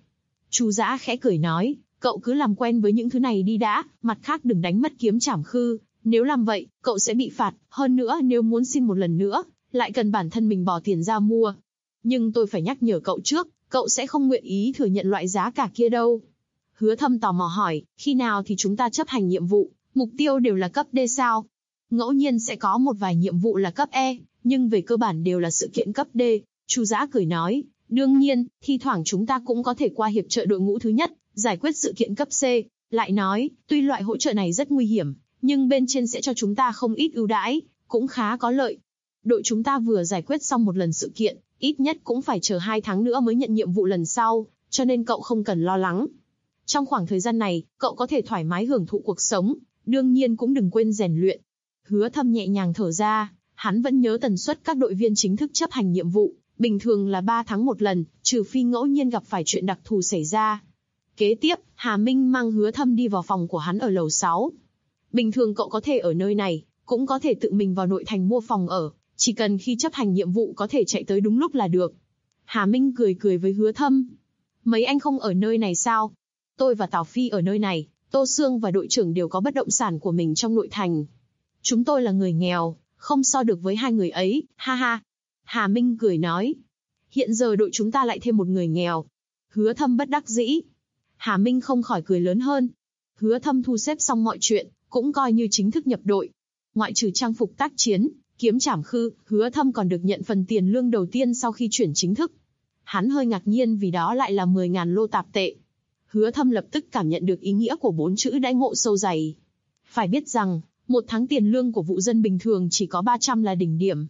Chu Dã khẽ cười nói, cậu cứ làm quen với những thứ này đi đã, mặt khác đừng đánh mất kiếm trảm khư, nếu làm vậy, cậu sẽ bị phạt, hơn nữa nếu muốn xin một lần nữa, lại cần bản thân mình bỏ tiền ra mua. Nhưng tôi phải nhắc nhở cậu trước, cậu sẽ không nguyện ý thừa nhận loại giá cả kia đâu. Hứa Thâm tò mò hỏi, khi nào thì chúng ta chấp hành nhiệm vụ, mục tiêu đều là cấp D sao? Ngẫu nhiên sẽ có một vài nhiệm vụ là cấp E, nhưng về cơ bản đều là sự kiện cấp D. Chu Dã cười nói, đương nhiên, thi thoảng chúng ta cũng có thể qua hiệp trợ đội ngũ thứ nhất, giải quyết sự kiện cấp C. Lại nói, tuy loại hỗ trợ này rất nguy hiểm, nhưng bên trên sẽ cho chúng ta không ít ưu đãi, cũng khá có lợi. Đội chúng ta vừa giải quyết xong một lần sự kiện, ít nhất cũng phải chờ 2 tháng nữa mới nhận nhiệm vụ lần sau, cho nên cậu không cần lo lắng. Trong khoảng thời gian này, cậu có thể thoải mái hưởng thụ cuộc sống, đương nhiên cũng đừng quên rèn luyện. Hứa Thâm nhẹ nhàng thở ra, hắn vẫn nhớ tần suất các đội viên chính thức chấp hành nhiệm vụ, bình thường là 3 tháng một lần, trừ phi ngẫu nhiên gặp phải chuyện đặc thù xảy ra. Kế tiếp, Hà Minh mang Hứa Thâm đi vào phòng của hắn ở lầu 6. Bình thường cậu có thể ở nơi này, cũng có thể tự mình vào nội thành mua phòng ở, chỉ cần khi chấp hành nhiệm vụ có thể chạy tới đúng lúc là được. Hà Minh cười cười với Hứa Thâm. Mấy anh không ở nơi này sao? Tôi và Tào Phi ở nơi này, Tô Sương và đội trưởng đều có bất động sản của mình trong nội thành. Chúng tôi là người nghèo, không so được với hai người ấy, ha ha. Hà Minh cười nói. Hiện giờ đội chúng ta lại thêm một người nghèo. Hứa Thâm bất đắc dĩ. Hà Minh không khỏi cười lớn hơn. Hứa Thâm thu xếp xong mọi chuyện, cũng coi như chính thức nhập đội. Ngoại trừ trang phục tác chiến, kiếm trảm khư, Hứa Thâm còn được nhận phần tiền lương đầu tiên sau khi chuyển chính thức. Hắn hơi ngạc nhiên vì đó lại là 10.000 lô tạp tệ. Hứa Thâm lập tức cảm nhận được ý nghĩa của 4 chữ đãi ngộ sâu dày. Phải biết rằng, một tháng tiền lương của vụ dân bình thường chỉ có 300 là đỉnh điểm.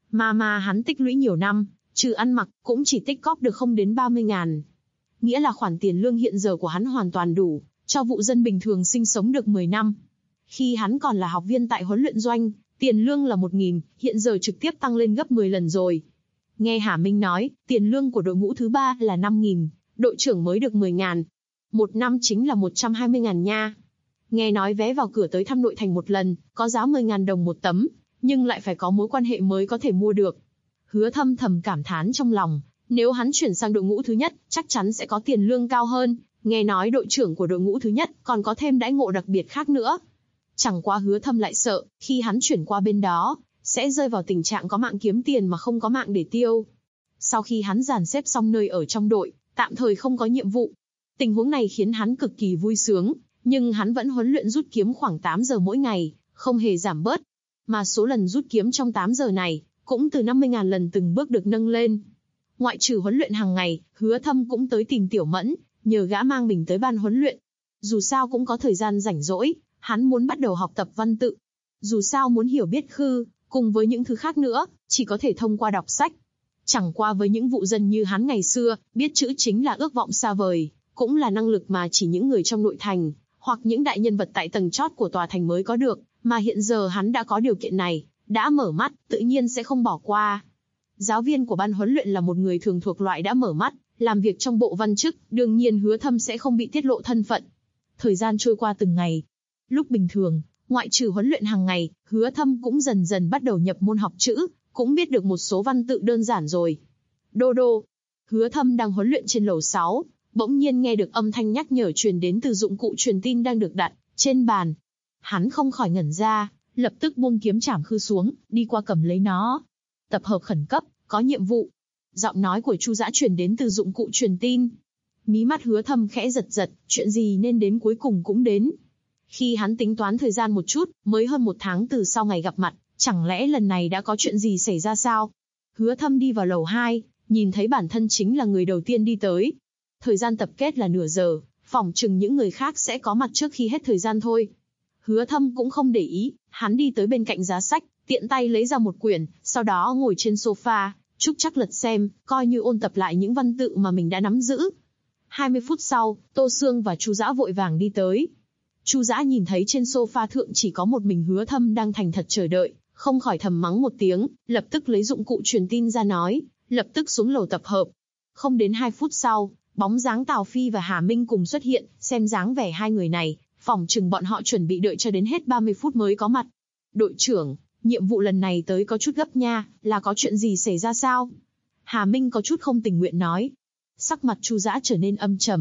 Mà hắn tích lũy nhiều năm, trừ ăn mặc, cũng chỉ tích cóp được không đến 30.000. Nghĩa là khoản tiền lương hiện giờ của hắn hoàn toàn đủ, cho vụ dân bình thường sinh sống được 10 năm. Khi hắn còn là học viên tại huấn luyện doanh, tiền lương là 1.000, hiện giờ trực tiếp tăng lên gấp 10 lần rồi. Nghe Hà Minh nói, tiền lương của đội ngũ thứ 3 là 5.000, đội trưởng mới được 10.000. Một năm chính là 120.000 nha. Nghe nói vé vào cửa tới thăm nội thành một lần, có giá 10.000 đồng một tấm, nhưng lại phải có mối quan hệ mới có thể mua được. Hứa Thâm thầm cảm thán trong lòng, nếu hắn chuyển sang đội ngũ thứ nhất, chắc chắn sẽ có tiền lương cao hơn. Nghe nói đội trưởng của đội ngũ thứ nhất còn có thêm đãi ngộ đặc biệt khác nữa. Chẳng qua Hứa Thâm lại sợ, khi hắn chuyển qua bên đó, sẽ rơi vào tình trạng có mạng kiếm tiền mà không có mạng để tiêu. Sau khi hắn dàn xếp xong nơi ở trong đội, tạm thời không có nhiệm vụ. Tình huống này khiến hắn cực kỳ vui sướng, nhưng hắn vẫn huấn luyện rút kiếm khoảng 8 giờ mỗi ngày, không hề giảm bớt. Mà số lần rút kiếm trong 8 giờ này, cũng từ 50.000 lần từng bước được nâng lên. Ngoại trừ huấn luyện hàng ngày, Hứa Thâm cũng tới tìm Tiểu Mẫn, nhờ gã mang mình tới ban huấn luyện. Dù sao cũng có thời gian rảnh rỗi, hắn muốn bắt đầu học tập văn tự. Dù sao muốn hiểu biết khư, cùng với những thứ khác nữa, chỉ có thể thông qua đọc sách. Chẳng qua với những vụ dân như hắn ngày xưa, biết chữ chính là ước vọng xa vời, cũng là năng lực mà chỉ những người trong nội thành, hoặc những đại nhân vật tại tầng chót của tòa thành mới có được, mà hiện giờ hắn đã có điều kiện này, đã mở mắt, tự nhiên sẽ không bỏ qua. Giáo viên của ban huấn luyện là một người thường thuộc loại đã mở mắt, làm việc trong bộ văn chức, đương nhiên Hứa Thâm sẽ không bị tiết lộ thân phận. Thời gian trôi qua từng ngày. Lúc bình thường, ngoại trừ huấn luyện hàng ngày, Hứa Thâm cũng dần dần bắt đầu nhập môn học chữ, cũng biết được một số văn tự đơn giản rồi. Đô đô. Hứa Thâm đang huấn luyện trên lầu 6, bỗng nhiên nghe được âm thanh nhắc nhở truyền đến từ dụng cụ truyền tin đang được đặt trên bàn. Hắn không khỏi ngẩn ra, lập tức buông kiếm trảm khư xuống, đi qua cầm lấy nó. Tập hợp khẩn cấp, có nhiệm vụ. Giọng nói của Chu Dã truyền đến từ dụng cụ truyền tin. Mí mắt Hứa Thâm khẽ giật giật, chuyện gì nên đến cuối cùng cũng đến. Khi hắn tính toán thời gian một chút, mới hơn 1 tháng từ sau ngày gặp mặt, chẳng lẽ lần này đã có chuyện gì xảy ra sao? Hứa Thâm đi vào lầu 2, nhìn thấy bản thân chính là người đầu tiên đi tới. Thời gian tập kết là nửa giờ, phỏng chừng những người khác sẽ có mặt trước khi hết thời gian thôi. Hứa Thâm cũng không để ý, hắn đi tới bên cạnh giá sách, tiện tay lấy ra một quyển, sau đó ngồi trên sofa, trúc chắc lật xem, coi như ôn tập lại những văn tự mà mình đã nắm giữ. 20 phút sau, Tô Sương và Chu Dã vội vàng đi tới. Chu Dã nhìn thấy trên sofa thượng chỉ có một mình Hứa Thâm đang thành thật chờ đợi, không khỏi thầm mắng một tiếng, lập tức lấy dụng cụ truyền tin ra nói, lập tức xuống lầu tập hợp. Không đến 2 phút sau, bóng dáng Tào Phi và Hà Minh cùng xuất hiện, xem dáng vẻ hai người này, phỏng chừng bọn họ chuẩn bị đợi cho đến hết 30 phút mới có mặt. Đội trưởng, nhiệm vụ lần này tới có chút gấp nha, là có chuyện gì xảy ra sao? Hà Minh có chút không tình nguyện nói. Sắc mặt Chu Dã trở nên âm trầm,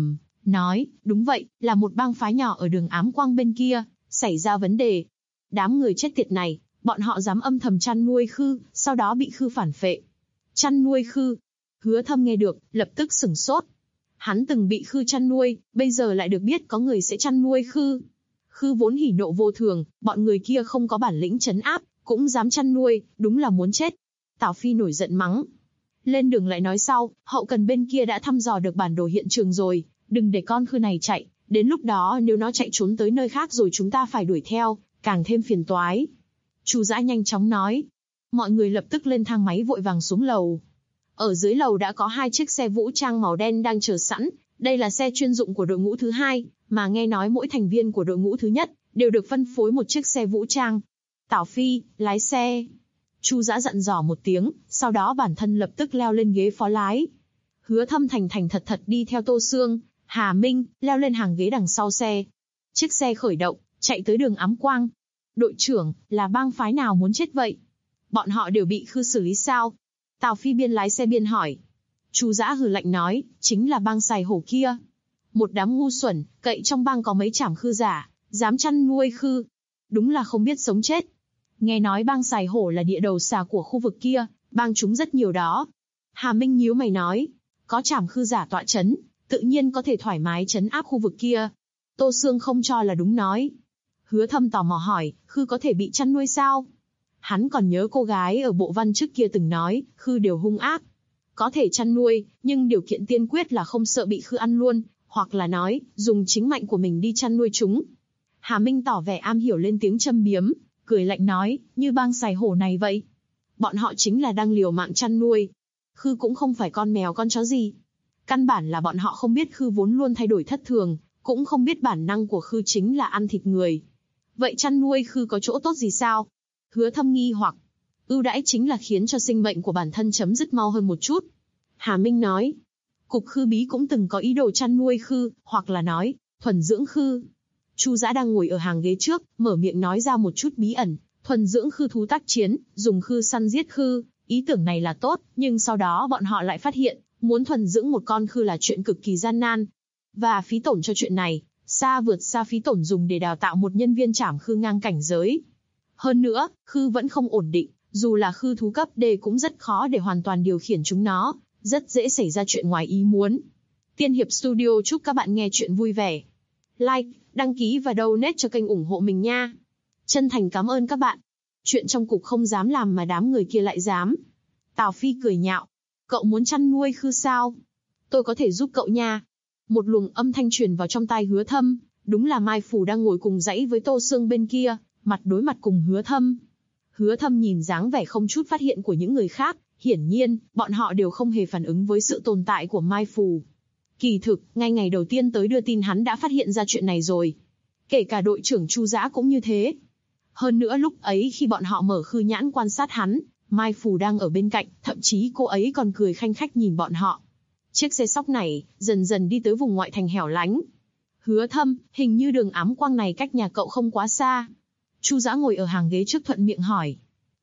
nói, đúng vậy, là một bang phái nhỏ ở đường ám quang bên kia, xảy ra vấn đề. Đám người chết tiệt này, bọn họ dám âm thầm chăn nuôi Khư, sau đó bị Khư phản phệ. Chăn nuôi Khư. Hứa Thâm nghe được, lập tức sửng sốt. Hắn từng bị Khư chăn nuôi, bây giờ lại được biết có người sẽ chăn nuôi Khư. Khư vốn hỉ nộ vô thường, bọn người kia không có bản lĩnh trấn áp, cũng dám chăn nuôi, đúng là muốn chết. Tào Phi nổi giận mắng. Lên đường lại nói sau, hậu cần bên kia đã thăm dò được bản đồ hiện trường rồi, đừng để con Khư này chạy, đến lúc đó nếu nó chạy trốn tới nơi khác rồi chúng ta phải đuổi theo, càng thêm phiền toái. Chu Dã nhanh chóng nói. Mọi người lập tức lên thang máy vội vàng xuống lầu. Ở dưới lầu đã có 2 chiếc xe vũ trang màu đen đang chờ sẵn, đây là xe chuyên dụng của đội ngũ thứ 2, mà nghe nói mỗi thành viên của đội ngũ thứ nhất đều được phân phối một chiếc xe vũ trang. Tào Phi, lái xe. Chu Dã dặn dò một tiếng, sau đó bản thân lập tức leo lên ghế phó lái. Hứa Thâm thành thành thật thật đi theo Tô Sương, Hà Minh, leo lên hàng ghế đằng sau xe. Chiếc xe khởi động, chạy tới đường ám quang. Đội trưởng, là bang phái nào muốn chết vậy? Bọn họ đều bị Khư xử lý sao? Tào Phi biên lái xe biên hỏi. Chu Dã hừ lạnh nói, chính là bang Sài Hổ kia. Một đám ngu xuẩn, cậy trong bang có mấy trảm Khư giả, dám chăn nuôi Khư. Đúng là không biết sống chết. Nghe nói bang Sài Hổ là địa đầu xà của khu vực kia, bang chúng rất nhiều đó. Hà Minh nhíu mày nói, có trảm Khư giả tọa chấn, tự nhiên có thể thoải mái chấn áp khu vực kia. Tô Sương không cho là đúng nói. Hứa Thâm tò mò hỏi, Khư có thể bị chăn nuôi sao? Hắn còn nhớ cô gái ở bộ văn trước kia từng nói, Khư đều hung ác. Có thể chăn nuôi, nhưng điều kiện tiên quyết là không sợ bị Khư ăn luôn, hoặc là nói, dùng chính mạnh của mình đi chăn nuôi chúng. Hà Minh tỏ vẻ am hiểu lên tiếng châm biếm, cười lạnh nói, như bang Sài Hổ này vậy. Bọn họ chính là đang liều mạng chăn nuôi. Khư cũng không phải con mèo con chó gì. Căn bản là bọn họ không biết Khư vốn luôn thay đổi thất thường, cũng không biết bản năng của Khư chính là ăn thịt người. Vậy chăn nuôi Khư có chỗ tốt gì sao? Hứa Thâm nghi hoặc. Ưu đãi chính là khiến cho sinh mệnh của bản thân chấm dứt mau hơn một chút. Hà Minh nói. Cục Khư Bí cũng từng có ý đồ chăn nuôi Khư, hoặc là nói, thuần dưỡng Khư. Chu Dã đang ngồi ở hàng ghế trước, mở miệng nói ra một chút bí ẩn, thuần dưỡng Khư thú tác chiến, dùng Khư săn giết Khư, ý tưởng này là tốt, nhưng sau đó bọn họ lại phát hiện, muốn thuần dưỡng một con Khư là chuyện cực kỳ gian nan. Và phí tổn cho chuyện này, xa vượt xa phí tổn dùng để đào tạo một nhân viên trảm Khư ngang cảnh giới. Hơn nữa, Khư vẫn không ổn định, dù là Khư thú cấp D cũng rất khó để hoàn toàn điều khiển chúng nó, rất dễ xảy ra chuyện ngoài ý muốn. Tiên Hiệp Studio chúc các bạn nghe chuyện vui vẻ. Like, đăng ký và donate cho kênh ủng hộ mình nha. Chân thành cảm ơn các bạn. Chuyện trong cục không dám làm mà đám người kia lại dám. Tào Phi cười nhạo. Cậu muốn chăn nuôi Khư sao? Tôi có thể giúp cậu nha. Một luồng âm thanh truyền vào trong tai Hứa Thâm, đúng là Mai Phủ đang ngồi cùng dãy với Tô Sương bên kia, mặt đối mặt cùng Hứa Thâm. Hứa Thâm nhìn dáng vẻ không chút phát hiện của những người khác, hiển nhiên, bọn họ đều không hề phản ứng với sự tồn tại của Mai Phủ. Kỳ thực, ngay ngày đầu tiên tới đưa tin hắn đã phát hiện ra chuyện này rồi. Kể cả đội trưởng Chu Dã cũng như thế. Hơn nữa lúc ấy khi bọn họ mở Khư nhãn quan sát hắn, Mai Phủ đang ở bên cạnh, thậm chí cô ấy còn cười khanh khách nhìn bọn họ. Chiếc xe sóc này, dần dần đi tới vùng ngoại thành hẻo lánh. Hứa Thâm, hình như đường ám quang này cách nhà cậu không quá xa. Chu Dã ngồi ở hàng ghế trước thuận miệng hỏi.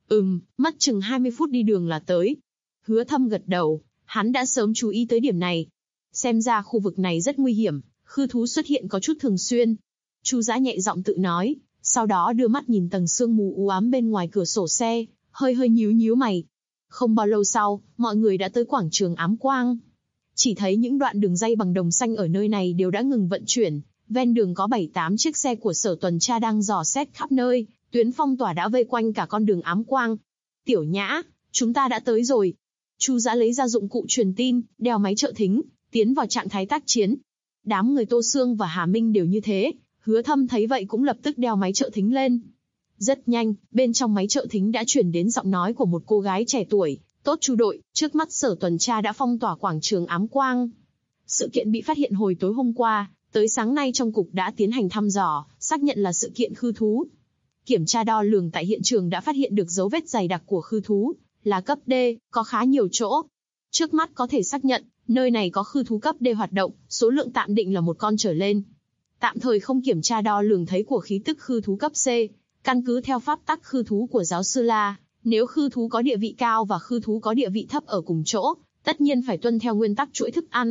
Mất chừng 20 phút đi đường là tới. Hứa Thâm gật đầu, hắn đã sớm chú ý tới điểm này. Xem ra khu vực này rất nguy hiểm, Khư thú xuất hiện có chút thường xuyên. Chu Dã nhẹ giọng tự nói, sau đó đưa mắt nhìn tầng sương mù u ám bên ngoài cửa sổ xe, hơi nhíu nhíu mày. Không bao lâu sau, mọi người đã tới quảng trường ám quang. Chỉ thấy những đoạn đường ray bằng đồng xanh ở nơi này đều đã ngừng vận chuyển, ven đường có 7-8 chiếc xe của sở tuần tra đang dò xét khắp nơi, tuyến phong tỏa đã vây quanh cả con đường ám quang. Tiểu Nhã, chúng ta đã tới rồi. Chu Dã lấy ra dụng cụ truyền tin, đeo máy trợ thính, tiến vào trạng thái tác chiến. Đám người Tô Sương và Hà Minh đều như thế, Hứa Thâm thấy vậy cũng lập tức đeo máy trợ thính lên. Rất nhanh, bên trong máy trợ thính đã truyền đến giọng nói của một cô gái trẻ tuổi. Tốt Chu đội, trước mắt sở tuần tra đã phong tỏa quảng trường ám quang. Sự kiện bị phát hiện hồi tối hôm qua, tới sáng nay trong cục đã tiến hành thăm dò, xác nhận là sự kiện Khư thú. Kiểm tra đo lường tại hiện trường đã phát hiện được dấu vết dày đặc của Khư thú, là cấp D, có khá nhiều chỗ. Trước mắt có thể xác nhận, nơi này có Khư thú cấp D hoạt động, số lượng tạm định là 1 con trở lên. Tạm thời không kiểm tra đo lường thấy của khí tức Khư thú cấp C, căn cứ theo pháp tắc Khư thú của giáo sư La. Nếu Khư thú có địa vị cao và Khư thú có địa vị thấp ở cùng chỗ, tất nhiên phải tuân theo nguyên tắc chuỗi thức ăn,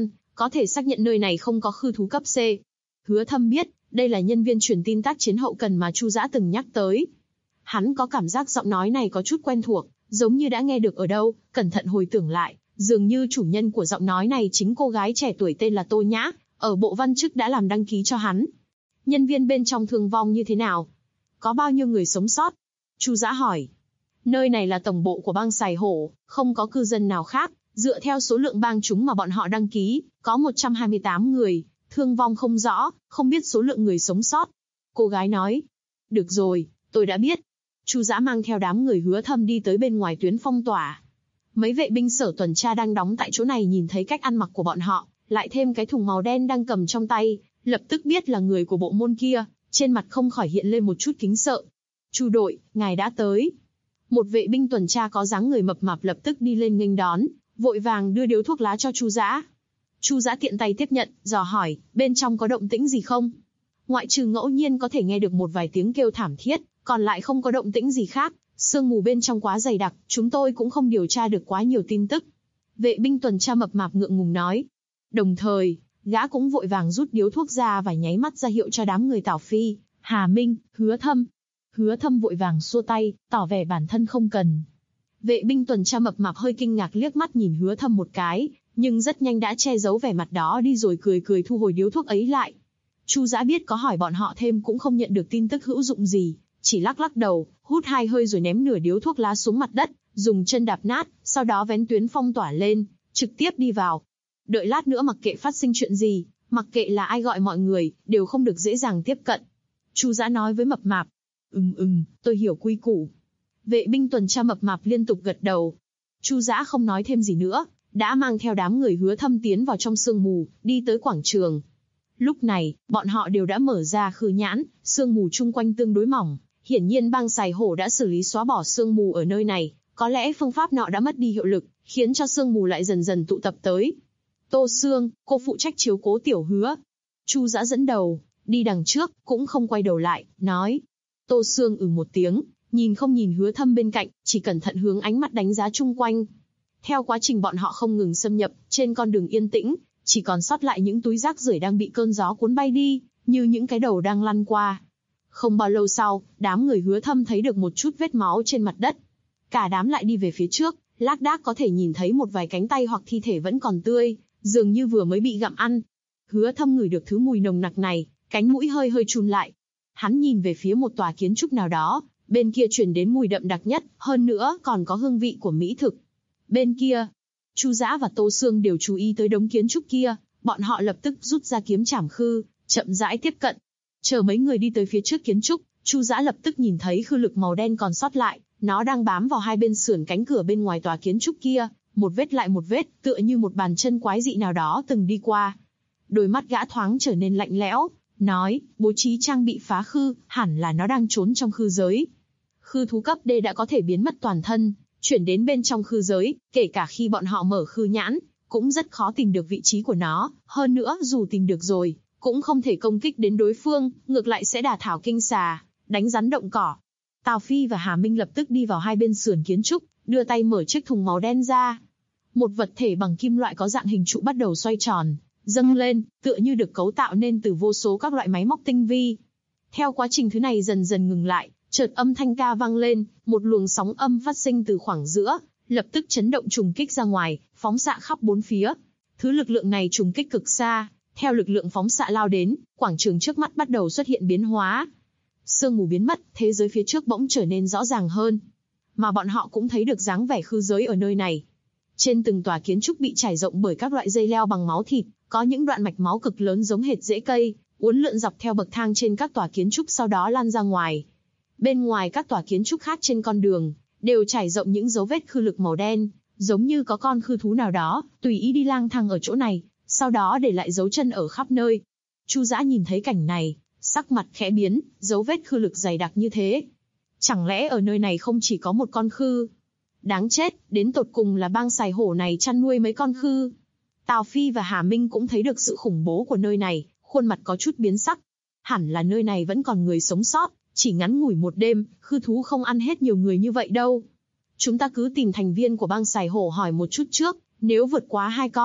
có thể xác nhận nơi này không có khư thú cấp C. Hứa Thâm biết, đây là nhân viên truyền tin tác chiến hậu cần mà Chu Dã từng nhắc tới. Hắn có cảm giác giọng nói này có chút quen thuộc, giống như đã nghe được ở đâu, cẩn thận hồi tưởng lại, dường như chủ nhân của giọng nói này chính cô gái trẻ tuổi tên là Tô Nhã, ở bộ văn chức đã làm đăng ký cho hắn. Nhân viên bên trong thương vong như thế nào? Có bao nhiêu người sống sót? Chu Dã hỏi. Nơi này là tổng bộ của bang Sài Hổ, không có cư dân nào khác, dựa theo số lượng bang chúng mà bọn họ đăng ký, có 128 người, thương vong không rõ, không biết số lượng người sống sót. Cô gái nói. Được rồi, tôi đã biết. Chu Dã mang theo đám người Hứa Thâm đi tới bên ngoài tuyến phong tỏa. Mấy vệ binh sở tuần tra đang đóng tại chỗ này nhìn thấy cách ăn mặc của bọn họ, lại thêm cái thùng màu đen đang cầm trong tay, lập tức biết là người của bộ môn kia, trên mặt không khỏi hiện lên một chút kính sợ. Chu đội, ngài đã tới. Một vệ binh tuần tra có dáng người mập mạp lập tức đi lên nghênh đón, vội vàng đưa điếu thuốc lá cho Chu Dã. Chu Dã tiện tay tiếp nhận, dò hỏi, bên trong có động tĩnh gì không? Ngoại trừ ngẫu nhiên có thể nghe được một vài tiếng kêu thảm thiết, còn lại không có động tĩnh gì khác. Sương mù bên trong quá dày đặc, chúng tôi cũng không điều tra được quá nhiều tin tức. Vệ binh tuần tra mập mạp ngượng ngùng nói. Đồng thời, gã cũng vội vàng rút điếu thuốc ra và nháy mắt ra hiệu cho đám người Tào Phi, Hà Minh, Hứa Thâm. Hứa Thâm vội vàng xua tay, tỏ vẻ bản thân không cần. Vệ binh tuần tra mập mạp hơi kinh ngạc liếc mắt nhìn Hứa Thâm một cái, nhưng rất nhanh đã che giấu vẻ mặt đó đi rồi cười cười thu hồi điếu thuốc ấy lại. Chu Dã biết có hỏi bọn họ thêm cũng không nhận được tin tức hữu dụng gì, chỉ lắc lắc đầu, hút 2 hơi rồi ném nửa điếu thuốc lá xuống mặt đất, dùng chân đạp nát, sau đó vén tuyến phong tỏa lên, trực tiếp đi vào. Đợi lát nữa mặc kệ phát sinh chuyện gì, mặc kệ là ai gọi mọi người, đều không được dễ dàng tiếp cận. Chu Dã nói với mập mạp. Tôi hiểu quy củ. Vệ binh tuần tra mập mạp liên tục gật đầu. Chu Dã không nói thêm gì nữa, đã mang theo đám người Hứa Thâm tiến vào trong sương mù, đi tới quảng trường. Lúc này, bọn họ đều đã mở ra khư nhãn, sương mù chung quanh tương đối mỏng. Hiển nhiên bang Sài Hổ đã xử lý xóa bỏ sương mù ở nơi này, có lẽ phương pháp nọ đã mất đi hiệu lực, khiến cho sương mù lại dần dần tụ tập tới. Tô Sương, cô phụ trách chiếu cố Tiểu Hứa. Chu Dã dẫn đầu, đi đằng trước, cũng không quay đầu lại, nói. Tô Sương một tiếng, nhìn không nhìn Hứa Thâm bên cạnh, chỉ cẩn thận hướng ánh mắt đánh giá chung quanh. Theo quá trình bọn họ không ngừng xâm nhập, trên con đường yên tĩnh, chỉ còn sót lại những túi rác rưởi đang bị cơn gió cuốn bay đi, như những cái đầu đang lăn qua. Không bao lâu sau, đám người Hứa Thâm thấy được một chút vết máu trên mặt đất. Cả đám lại đi về phía trước, lác đác có thể nhìn thấy một vài cánh tay hoặc thi thể vẫn còn tươi, dường như vừa mới bị gặm ăn. Hứa Thâm ngửi được thứ mùi nồng nặc này, cánh mũi hơi hơi chun lại. Hắn nhìn về phía một tòa kiến trúc nào đó, bên kia truyền đến mùi đậm đặc nhất, hơn nữa còn có hương vị của mỹ thực. Bên kia, Chu Dã và Tô Sương đều chú ý tới đống kiến trúc kia, bọn họ lập tức rút ra kiếm trảm khư, chậm rãi tiếp cận. Chờ mấy người đi tới phía trước kiến trúc, Chu Dã lập tức nhìn thấy khư lực màu đen còn sót lại, nó đang bám vào hai bên sườn cánh cửa bên ngoài tòa kiến trúc kia, một vết lại một vết, tựa như một bàn chân quái dị nào đó từng đi qua. Đôi mắt gã thoáng trở nên lạnh lẽo, nói, bố trí trang bị phá khư, hẳn là nó đang trốn trong khư giới. Khư thú cấp D đã có thể biến mất toàn thân, chuyển đến bên trong khư giới, kể cả khi bọn họ mở khư nhãn, cũng rất khó tìm được vị trí của nó, hơn nữa dù tìm được rồi, cũng không thể công kích đến đối phương, ngược lại sẽ đả thảo kinh xà, đánh rắn động cỏ. Tào Phi và Hà Minh lập tức đi vào hai bên sườn kiến trúc, đưa tay mở chiếc thùng màu đen ra. Một vật thể bằng kim loại có dạng hình trụ bắt đầu xoay tròn, dâng lên, tựa như được cấu tạo nên từ vô số các loại máy móc tinh vi. Theo quá trình thứ này dần dần ngừng lại, chợt âm thanh ca vang lên, một luồng sóng âm phát sinh từ khoảng giữa, lập tức chấn động trùng kích ra ngoài, phóng xạ khắp bốn phía. Thứ lực lượng này trùng kích cực xa, theo lực lượng phóng xạ lao đến, quảng trường trước mắt bắt đầu xuất hiện biến hóa. Sương mù biến mất, thế giới phía trước bỗng trở nên rõ ràng hơn. Mà bọn họ cũng thấy được dáng vẻ khư giới ở nơi này. Trên từng tòa kiến trúc bị trải rộng bởi các loại dây leo bằng máu thịt, có những đoạn mạch máu cực lớn giống hệt rễ cây, uốn lượn dọc theo bậc thang trên các tòa kiến trúc sau đó lan ra ngoài. Bên ngoài các tòa kiến trúc khác trên con đường, đều trải rộng những dấu vết khư lực màu đen, giống như có con khư thú nào đó, tùy ý đi lang thang ở chỗ này, sau đó để lại dấu chân ở khắp nơi. Chu Dã nhìn thấy cảnh này, sắc mặt khẽ biến, dấu vết khư lực dày đặc như thế. Chẳng lẽ ở nơi này không chỉ có một con khư? Đáng chết, đến tột cùng là bang Sài Hổ này chăn nuôi mấy con khư. Tào Phi và Hà Minh cũng thấy được sự khủng bố của nơi này, khuôn mặt có chút biến sắc. Hẳn là nơi này vẫn còn người sống sót, chỉ ngắn ngủi một đêm, khư thú không ăn hết nhiều người như vậy đâu. Chúng ta cứ tìm thành viên của bang Sài Hổ hỏi một chút trước, nếu vượt quá 2 con,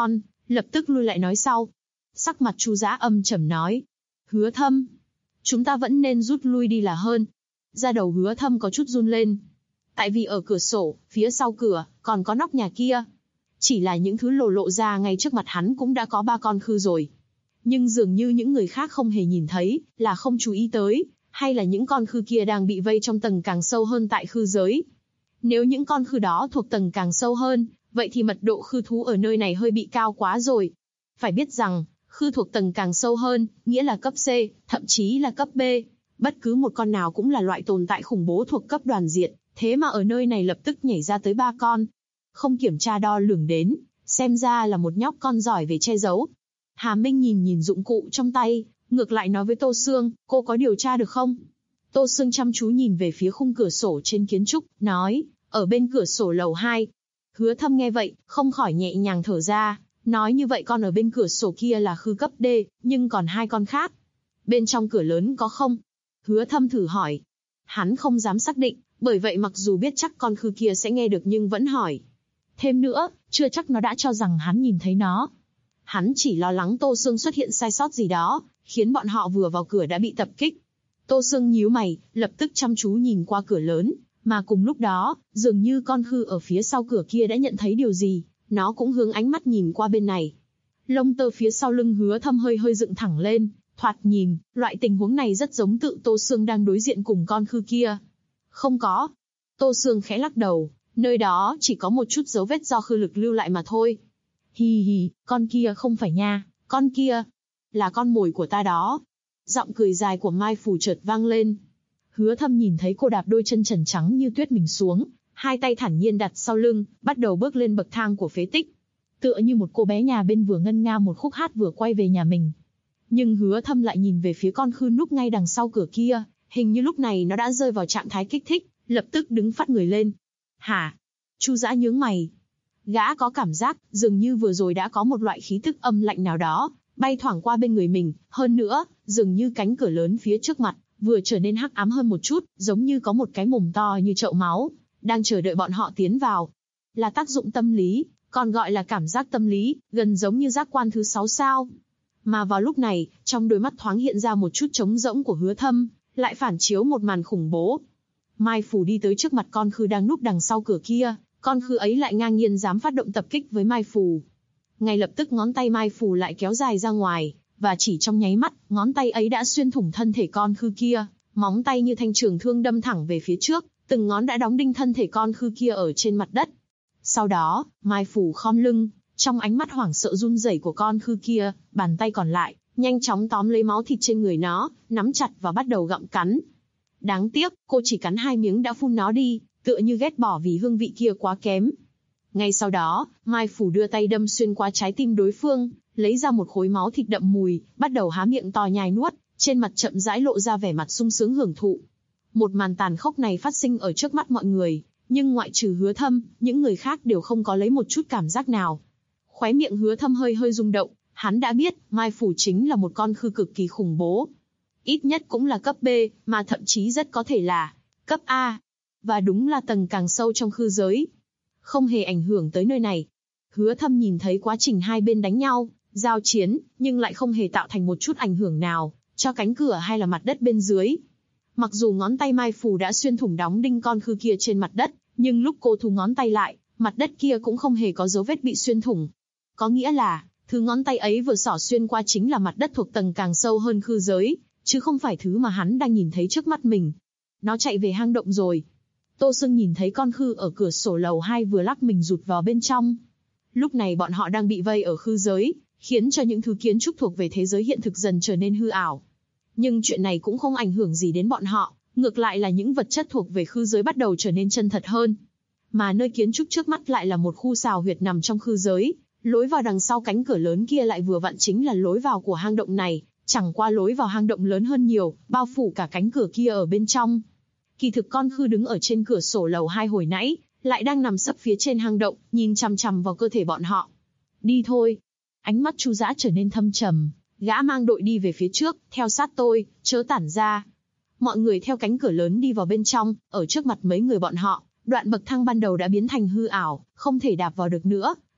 lập tức lui lại nói sau. Sắc mặt Chu Dã âm trầm nói, Hứa Thâm, chúng ta vẫn nên rút lui đi là hơn. Da đầu Hứa Thâm có chút run lên. Tại vì ở cửa sổ, phía sau cửa, còn có nóc nhà kia. Chỉ là những thứ lộ ra ngay trước mặt hắn cũng đã có 3 con khư rồi. Nhưng dường như những người khác không hề nhìn thấy, là không chú ý tới, hay là những con khư kia đang bị vây trong tầng càng sâu hơn tại khư giới. Nếu những con khư đó thuộc tầng càng sâu hơn, vậy thì mật độ khư thú ở nơi này hơi bị cao quá rồi. Phải biết rằng, khư thuộc tầng càng sâu hơn, nghĩa là cấp C, thậm chí là cấp B. Bất cứ một con nào cũng là loại tồn tại khủng bố thuộc cấp đoàn diệt, thế mà ở nơi này lập tức nhảy ra tới 3 con. Không kiểm tra đo lường đến, xem ra là một nhóc con giỏi về che giấu. Hà Minh nhìn dụng cụ trong tay, ngược lại nói với Tô Sương, cô có điều tra được không? Tô Sương chăm chú nhìn về phía khung cửa sổ trên kiến trúc, nói, ở bên cửa sổ lầu 2. Hứa Thâm nghe vậy, không khỏi nhẹ nhàng thở ra, nói như vậy con ở bên cửa sổ kia là khư cấp D, nhưng còn 2 con khác. Bên trong cửa lớn có không? Hứa Thâm thử hỏi. Hắn không dám xác định, bởi vậy mặc dù biết chắc con khư kia sẽ nghe được nhưng vẫn hỏi. Thêm nữa, chưa chắc nó đã cho rằng hắn nhìn thấy nó. Hắn chỉ lo lắng Tô Sương xuất hiện sai sót gì đó, khiến bọn họ vừa vào cửa đã bị tập kích. Tô Sương nhíu mày, lập tức chăm chú nhìn qua cửa lớn, mà cùng lúc đó, dường như con khư ở phía sau cửa kia đã nhận thấy điều gì, nó cũng hướng ánh mắt nhìn qua bên này. Lông tơ phía sau lưng Hứa Thâm hơi dựng thẳng lên, thoạt nhìn, loại tình huống này rất giống tự Tô Sương đang đối diện cùng con khư kia. Không có. Tô Sương khẽ lắc đầu, nơi đó chỉ có một chút dấu vết do khư lực lưu lại mà thôi. Hì hì, con kia không phải nha, con kia là con mồi của ta đó. Giọng cười dài của Mai Phù chợt vang lên. Hứa Thâm nhìn thấy cô đạp đôi chân trần trắng như tuyết mình xuống, hai tay thản nhiên đặt sau lưng, bắt đầu bước lên bậc thang của phế tích. Tựa như một cô bé nhà bên vừa ngân nga một khúc hát vừa quay về nhà mình. Nhưng Hứa Thâm lại nhìn về phía con khư núp ngay đằng sau cửa kia, hình như lúc này nó đã rơi vào trạng thái kích thích, lập tức đứng phắt người lên. Hả? Chu Dã nhướng mày. Gã có cảm giác, dường như vừa rồi đã có một loại khí tức âm lạnh nào đó, bay thoảng qua bên người mình, hơn nữa, dường như cánh cửa lớn phía trước mặt, vừa trở nên hắc ám hơn một chút, giống như có một cái mồm to như chậu máu, đang chờ đợi bọn họ tiến vào. Là tác dụng tâm lý, còn gọi là cảm giác tâm lý, gần giống như giác quan thứ 6 sao. Mà vào lúc này, trong đôi mắt thoáng hiện ra một chút trống rỗng của Hứa Thâm, lại phản chiếu một màn khủng bố. Mai Phù đi tới trước mặt con khư đang núp đằng sau cửa kia, con khư ấy lại ngang nhiên dám phát động tập kích với Mai Phù. Ngay lập tức ngón tay Mai Phù lại kéo dài ra ngoài, và chỉ trong nháy mắt, ngón tay ấy đã xuyên thủng thân thể con khư kia, móng tay như thanh trường thương đâm thẳng về phía trước, từng ngón đã đóng đinh thân thể con khư kia ở trên mặt đất. Sau đó, Mai Phù khom lưng, trong ánh mắt hoảng sợ run rẩy của con khư kia, bàn tay còn lại nhanh chóng tóm lấy máu thịt trên người nó, nắm chặt và bắt đầu gặm cắn. Đáng tiếc, cô chỉ cắn 2 miếng đã phun nó đi, tựa như ghét bỏ vì hương vị kia quá kém. Ngay sau đó, Mai Phù đưa tay đâm xuyên qua trái tim đối phương, lấy ra một khối máu thịt đậm mùi, bắt đầu há miệng to nhai nuốt, trên mặt chậm rãi lộ ra vẻ mặt sung sướng hưởng thụ. Một màn tàn khốc này phát sinh ở trước mắt mọi người, nhưng ngoại trừ Hứa Thâm, những người khác đều không có lấy một chút cảm giác nào. Khóe miệng Hứa Thâm hơi rung động, hắn đã biết, Mai Phù chính là một con khư cực kỳ khủng bố. Ít nhất cũng là cấp B, mà thậm chí rất có thể là cấp A. Và đúng là tầng càng sâu trong khư giới. Không hề ảnh hưởng tới nơi này. Hứa Thâm nhìn thấy quá trình hai bên đánh nhau, giao chiến, nhưng lại không hề tạo thành một chút ảnh hưởng nào cho cánh cửa hay là mặt đất bên dưới. Mặc dù ngón tay Mai Phù đã xuyên thủng đóng đinh con khư kia trên mặt đất, nhưng lúc cô thu ngón tay lại, mặt đất kia cũng không hề có dấu vết bị xuyên thủng. Có nghĩa là, thứ ngón tay ấy vừa xỏ xuyên qua chính là mặt đất thuộc tầng càng sâu hơn khư giới, chứ không phải thứ mà hắn đang nhìn thấy trước mắt mình. Nó chạy về hang động rồi. Tô Sương nhìn thấy con khư ở cửa sổ lầu 2 vừa lắc mình rụt vào bên trong. Lúc này bọn họ đang bị vây ở khư giới, khiến cho những thứ kiến trúc thuộc về thế giới hiện thực dần trở nên hư ảo. Nhưng chuyện này cũng không ảnh hưởng gì đến bọn họ, ngược lại là những vật chất thuộc về khư giới bắt đầu trở nên chân thật hơn. Mà nơi kiến trúc trước mắt lại là một khu xào huyệt nằm trong khư giới, lối vào đằng sau cánh cửa lớn kia lại vừa vặn chính là lối vào của hang động này, chẳng qua lối vào hang động lớn hơn nhiều, bao phủ cả cánh cửa kia ở bên trong. Kỳ thực con khư đứng ở trên cửa sổ lầu 2 hồi nãy, lại đang nằm sấp phía trên hang động, nhìn chằm chằm vào cơ thể bọn họ. Đi thôi. Ánh mắt Chu Dã trở nên thâm trầm, gã mang đội đi về phía trước, theo sát tôi, chớ tản ra. Mọi người theo cánh cửa lớn đi vào bên trong, ở trước mặt mấy người bọn họ, đoạn bậc thang ban đầu đã biến thành hư ảo, không thể đạp vào được nữa,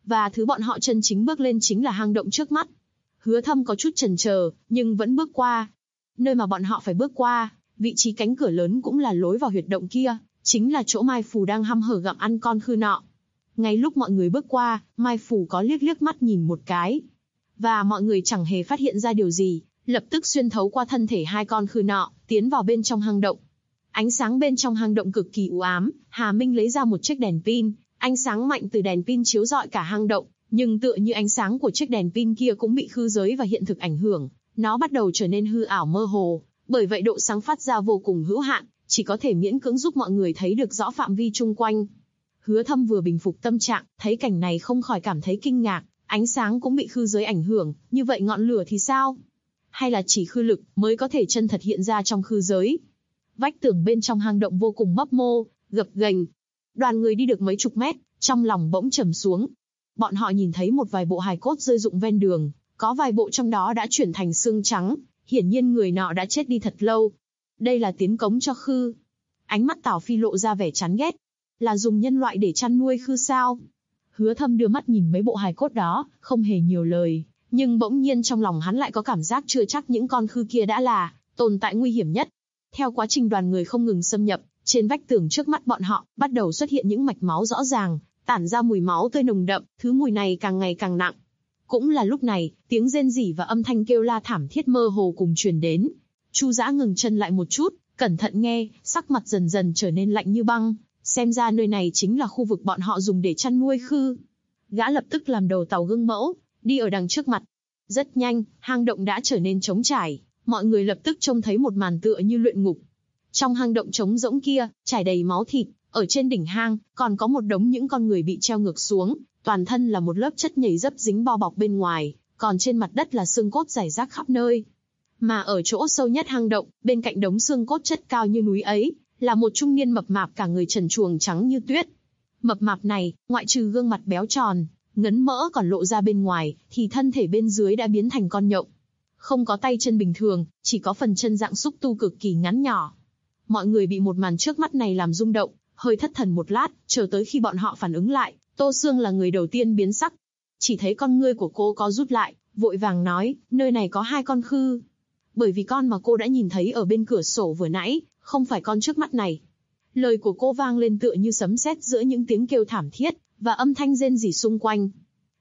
và thứ bọn họ chân chính bước lên chính là hang động trước mắt. Hứa Thâm có chút chần chờ, nhưng vẫn bước qua. Nơi mà bọn họ phải bước qua, vị trí cánh cửa lớn cũng là lối vào huyệt động kia, chính là chỗ Mai Phù đang hăm hở gặm ăn con khư nọ. Ngay lúc mọi người bước qua, Mai Phù có liếc liếc mắt nhìn một cái. Và mọi người chẳng hề phát hiện ra điều gì, lập tức xuyên thấu qua thân thể hai con khư nọ, tiến vào bên trong hang động. Ánh sáng bên trong hang động cực kỳ u ám, Hà Minh lấy ra một chiếc đèn pin, ánh sáng mạnh từ đèn pin chiếu rọi cả hang động, nhưng tựa như ánh sáng của chiếc đèn pin kia cũng bị khư giới và hiện thực ảnh hưởng, nó bắt đầu trở nên hư ảo mơ hồ, bởi vậy độ sáng phát ra vô cùng hữu hạn, chỉ có thể miễn cưỡng giúp mọi người thấy được rõ phạm vi chung quanh. Hứa Thâm vừa bình phục tâm trạng, thấy cảnh này không khỏi cảm thấy kinh ngạc, ánh sáng cũng bị khư giới ảnh hưởng, như vậy ngọn lửa thì sao? Hay là chỉ khư lực mới có thể chân thật hiện ra trong khư giới? Vách tường bên trong hang động vô cùng mấp mô, gập ghềnh. Đoàn người đi được mấy chục mét, trong lòng bỗng trầm xuống. Bọn họ nhìn thấy một vài bộ hài cốt rơi rụng ven đường, có vài bộ trong đó đã chuyển thành xương trắng, hiển nhiên người nọ đã chết đi thật lâu. Đây là tiến cống cho khư. Ánh mắt Tào Phi lộ ra vẻ chán ghét. Là dùng nhân loại để chăn nuôi khư sao? Hứa Thâm đưa mắt nhìn mấy bộ hài cốt đó, không hề nhiều lời, nhưng bỗng nhiên trong lòng hắn lại có cảm giác chưa chắc những con khư kia đã là tồn tại nguy hiểm nhất. Theo quá trình đoàn người không ngừng xâm nhập, trên vách tường trước mắt bọn họ bắt đầu xuất hiện những mạch máu rõ ràng, tản ra mùi máu tươi nồng đậm, thứ mùi này càng ngày càng nặng. Cũng là lúc này, tiếng rên rỉ và âm thanh kêu la thảm thiết mơ hồ cùng truyền đến. Chu Dã ngừng chân lại một chút, cẩn thận nghe, sắc mặt dần dần trở nên lạnh như băng. Xem ra nơi này chính là khu vực bọn họ dùng để chăn nuôi khư. Gã lập tức làm đầu tàu gương mẫu, đi ở đằng trước mặt. Rất nhanh, hang động đã trở nên trống trải, mọi người lập tức trông thấy một màn tựa như luyện ngục. Trong hang động trống rỗng kia, trải đầy máu thịt, ở trên đỉnh hang, còn có một đống những con người bị treo ngược xuống, toàn thân là một lớp chất nhầy dấp dính bao bọc bên ngoài, còn trên mặt đất là xương cốt rải rác khắp nơi. Mà ở chỗ sâu nhất hang động, bên cạnh đống xương cốt chất cao như núi ấy, là một trung niên mập mạp cả người trần truồng trắng như tuyết. Mập mạp này, ngoại trừ gương mặt béo tròn, ngấn mỡ còn lộ ra bên ngoài, thì thân thể bên dưới đã biến thành con nhộng. Không có tay chân bình thường, chỉ có phần chân dạng xúc tu cực kỳ ngắn nhỏ. Mọi người bị một màn trước mắt này làm rung động, hơi thất thần một lát, chờ tới khi bọn họ phản ứng lại, Tô Sương là người đầu tiên biến sắc. Chỉ thấy con ngươi của cô có rút lại, vội vàng nói, nơi này có hai con khư. Bởi vì con mà cô đã nhìn thấy ở bên cửa sổ vừa nãy, không phải con trước mắt này. Lời của cô vang lên tựa như sấm sét giữa những tiếng kêu thảm thiết, và âm thanh rên rỉ xung quanh.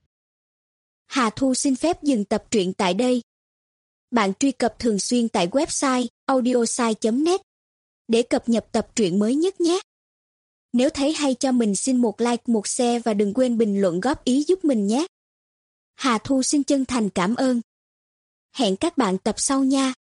Hà Thu xin phép dừng tập truyện tại đây. Bạn truy cập thường xuyên tại website audiosai.net để cập nhật tập truyện mới nhất nhé. Nếu thấy hay cho mình xin một like, một share và đừng quên bình luận góp ý giúp mình nhé. Hà Thu xin chân thành cảm ơn. Hẹn các bạn tập sau nha.